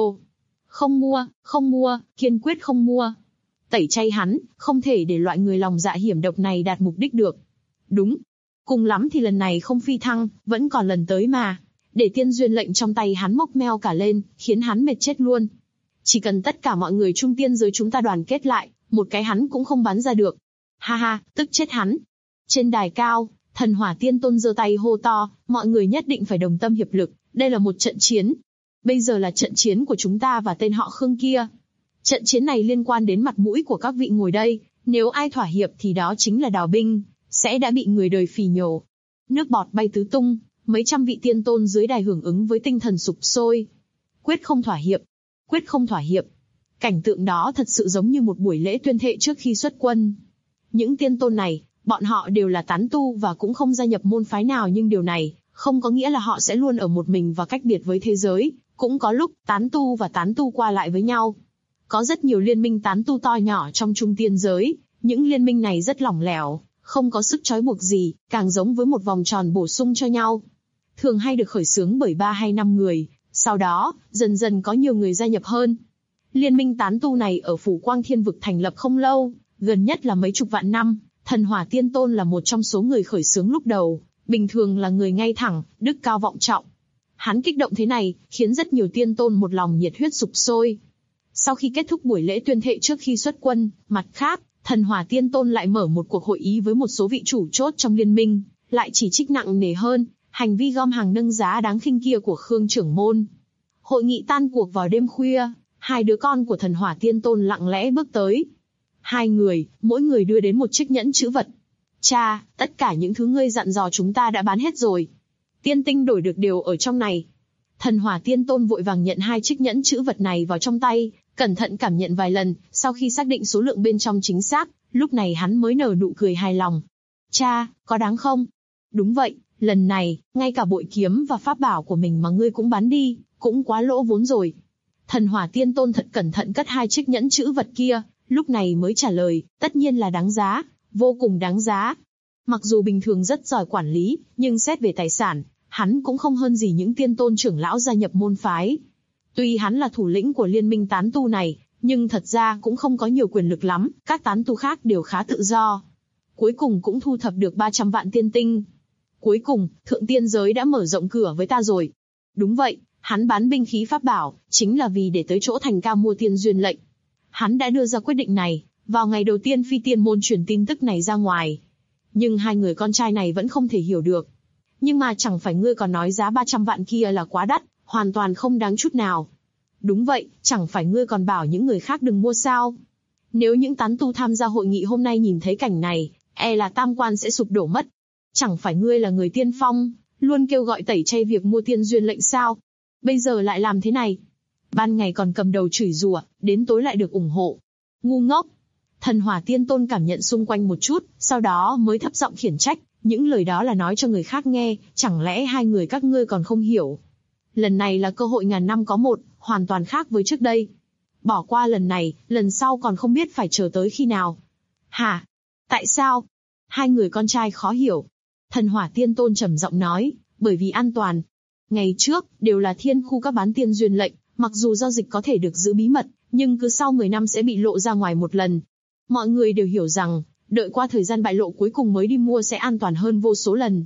Không mua, kiên quyết không mua. Tẩy chay hắn, không thể để loại người lòng dạ hiểm độc này đạt mục đích được. Đúng. Cùng lắm thì lần này không phi thăng, vẫn còn lần tới mà. Để tiên duyên lệnh trong tay hắn mốc meo cả lên, khiến hắn mệt chết luôn. Chỉ cần tất cả mọi người trung tiên giới chúng ta đoàn kết lại, một cái hắn cũng không bắn ra được. Ha ha, tức chết hắn. Trên đài cao, Thần Hỏa Tiên Tôn giơ tay hô to, mọi người nhất định phải đồng tâm hiệp lực, đây là một trận chiến. Bây giờ là trận chiến của chúng ta và tên họ Khương kia. Trận chiến này liên quan đến mặt mũi của các vị ngồi đây, nếu ai thỏa hiệp thì đó chính là đào binh, sẽ đã bị người đời phỉ nhổ. Nước bọt bay tứ tung, mấy trăm vị tiên tôn dưới đài hưởng ứng với tinh thần sục sôi. Quyết không thỏa hiệp, quyết không thỏa hiệp. Cảnh tượng đó thật sự giống như một buổi lễ tuyên thệ trước khi xuất quân. Những tiên tôn này, bọn họ đều là tán tu và cũng không gia nhập môn phái nào, nhưng điều này không có nghĩa là họ sẽ luôn ở một mình và cách biệt với thế giới. Cũng có lúc tán tu và tán tu qua lại với nhau. Có rất nhiều liên minh tán tu to nhỏ trong trung tiên giới, những liên minh này rất lỏng lẻo, không có sức trói buộc gì, càng giống với một vòng tròn bổ sung cho nhau. Thường hay được khởi xướng bởi 3 hay 5 người, sau đó, dần dần có nhiều người gia nhập hơn. Liên minh tán tu này ở Phủ Quang Thiên Vực thành lập không lâu, gần nhất là mấy chục vạn năm. Thần Hỏa Tiên Tôn là một trong số người khởi xướng lúc đầu, bình thường là người ngay thẳng, đức cao vọng trọng. Hắn kích động thế này, khiến rất nhiều tiên tôn một lòng nhiệt huyết sục sôi. Sau khi kết thúc buổi lễ tuyên thệ trước khi xuất quân, mặt khác, Thần Hỏa Tiên Tôn lại mở một cuộc hội ý với một số vị chủ chốt trong liên minh, lại chỉ trích nặng nề hơn, hành vi gom hàng nâng giá đáng khinh kia của Khương trưởng môn. Hội nghị tan cuộc vào đêm khuya, hai đứa con của Thần Hỏa Tiên Tôn lặng lẽ bước tới. Hai người, mỗi người đưa đến một chiếc nhẫn chữ vật. Cha, tất cả những thứ ngươi dặn dò chúng ta đã bán hết rồi. Tiên tinh đổi được đều ở trong này. Thần Hỏa Tiên Tôn vội vàng nhận hai chiếc nhẫn chữ vật này vào trong tay, cẩn thận cảm nhận vài lần, sau khi xác định số lượng bên trong chính xác, lúc này hắn mới nở nụ cười hài lòng. Cha, có đáng không? Đúng vậy, lần này, ngay cả bội kiếm và pháp bảo của mình mà ngươi cũng bán đi, cũng quá lỗ vốn rồi. Thần Hỏa Tiên Tôn thật cẩn thận cất hai chiếc nhẫn chữ vật kia, lúc này mới trả lời, tất nhiên là đáng giá, vô cùng đáng giá. Mặc dù bình thường rất giỏi quản lý, nhưng xét về tài sản, hắn cũng không hơn gì những tiên tôn trưởng lão gia nhập môn phái. Tuy hắn là thủ lĩnh của liên minh tán tu này, nhưng thật ra cũng không có nhiều quyền lực lắm, các tán tu khác đều khá tự do. Cuối cùng cũng thu thập được 300 vạn tiên tinh. Cuối cùng, thượng tiên giới đã mở rộng cửa với ta rồi. Đúng vậy, hắn bán binh khí pháp bảo, chính là vì để tới chỗ Thành ca mua tiên duyên lệnh. Hắn đã đưa ra quyết định này, vào ngày đầu tiên phi tiên môn truyền tin tức này ra ngoài. Nhưng hai người con trai này vẫn không thể hiểu được. Nhưng mà chẳng phải ngươi còn nói giá 300 vạn kia là quá đắt, hoàn toàn không đáng chút nào. Đúng vậy, chẳng phải ngươi còn bảo những người khác đừng mua sao? Nếu những tán tu tham gia hội nghị hôm nay nhìn thấy cảnh này, e là tam quan sẽ sụp đổ mất. Chẳng phải ngươi là người tiên phong, luôn kêu gọi tẩy chay việc mua tiên duyên lệnh sao? Bây giờ lại làm thế này. Ban ngày còn cầm đầu chửi rủa, đến tối lại được ủng hộ. Ngu ngốc. Thần Hỏa Tiên Tôn cảm nhận xung quanh một chút, sau đó mới thấp giọng khiển trách, những lời đó là nói cho người khác nghe, chẳng lẽ hai người các ngươi còn không hiểu? Lần này là cơ hội ngàn năm có một, hoàn toàn khác với trước đây. Bỏ qua lần này, lần sau còn không biết phải chờ tới khi nào. Hả? Tại sao? Hai người con trai khó hiểu. Thần Hỏa Tiên Tôn trầm giọng nói, bởi vì an toàn. Ngày trước, đều là thiên khu các bán tiên duyên lệnh, mặc dù giao dịch có thể được giữ bí mật, nhưng cứ sau 10 năm sẽ bị lộ ra ngoài một lần. Mọi người đều hiểu rằng, đợi qua thời gian bại lộ cuối cùng mới đi mua sẽ an toàn hơn vô số lần.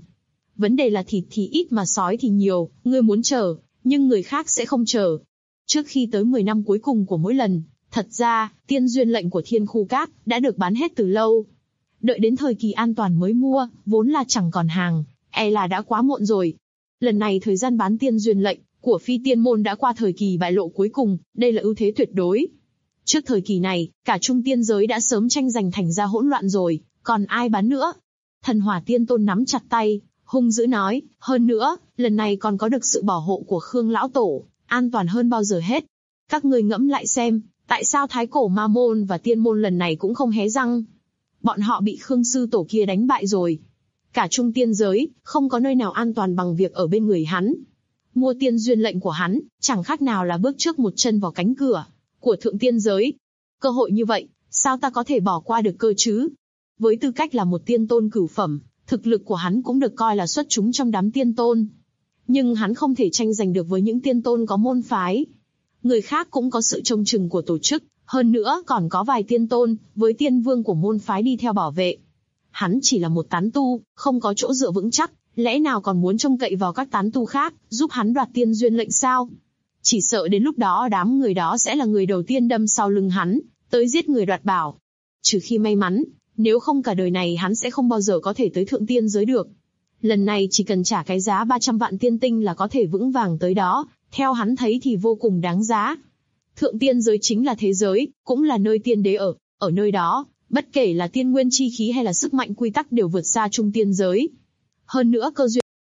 Vấn đề là thịt thì ít mà sói thì nhiều, ngươi muốn chờ, nhưng người khác sẽ không chờ. Trước khi tới 10 năm cuối cùng của mỗi lần, thật ra, tiên duyên lệnh của Thiên Khu Các đã được bán hết từ lâu. Đợi đến thời kỳ an toàn mới mua, vốn là chẳng còn hàng, là đã quá muộn rồi. Lần này thời gian bán tiên duyên lệnh của phi tiên môn đã qua thời kỳ bại lộ cuối cùng, đây là ưu thế tuyệt đối. Trước thời kỳ này, cả trung tiên giới đã sớm tranh giành thành ra hỗn loạn rồi, còn ai bán nữa? Thần Hỏa Tiên Tôn nắm chặt tay, hung dữ nói, hơn nữa, lần này còn có được sự bảo hộ của Khương Lão Tổ, an toàn hơn bao giờ hết. Các ngươi ngẫm lại xem, tại sao Thái Cổ Ma Môn và Tiên Môn lần này cũng không hé răng? Bọn họ bị Khương Sư Tổ kia đánh bại rồi. Cả trung tiên giới, không có nơi nào an toàn bằng việc ở bên người hắn. Mua tiên duyên lệnh của hắn, chẳng khác nào là bước trước một chân vào cánh cửa của thượng tiên giới. Cơ hội như vậy, sao ta có thể bỏ qua được cơ chứ? Với tư cách là một tiên tôn cửu phẩm, thực lực của hắn cũng được coi là xuất chúng trong đám tiên tôn. Nhưng hắn không thể tranh giành được với những tiên tôn có môn phái. Người khác cũng có sự trông chừng của tổ chức, hơn nữa còn có vài tiên tôn, với tiên vương của môn phái đi theo bảo vệ. Hắn chỉ là một tán tu, không có chỗ dựa vững chắc, lẽ nào còn muốn trông cậy vào các tán tu khác, giúp hắn đoạt tiên duyên lệnh sao? Chỉ sợ đến lúc đó đám người đó sẽ là người đầu tiên đâm sau lưng hắn, tới giết người đoạt bảo. Trừ khi may mắn, nếu không cả đời này hắn sẽ không bao giờ có thể tới thượng tiên giới được. Lần này chỉ cần trả cái giá 300 vạn tiên tinh là có thể vững vàng tới đó, theo hắn thấy thì vô cùng đáng giá. Thượng tiên giới chính là thế giới, cũng là nơi tiên đế ở nơi đó, bất kể là tiên nguyên chi khí hay là sức mạnh quy tắc đều vượt xa trung tiên giới. Hơn nữa cơ duyên.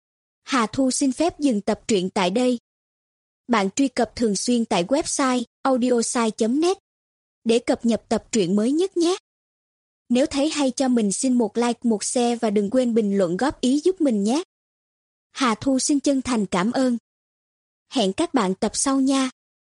Hà Thu xin phép dừng tập truyện tại đây. Bạn truy cập thường xuyên tại website audiosai.net để cập nhật tập truyện mới nhất nhé. Nếu thấy hay cho mình xin một like, một share và đừng quên bình luận góp ý giúp mình nhé. Hà Thu xin chân thành cảm ơn. Hẹn các bạn tập sau nha.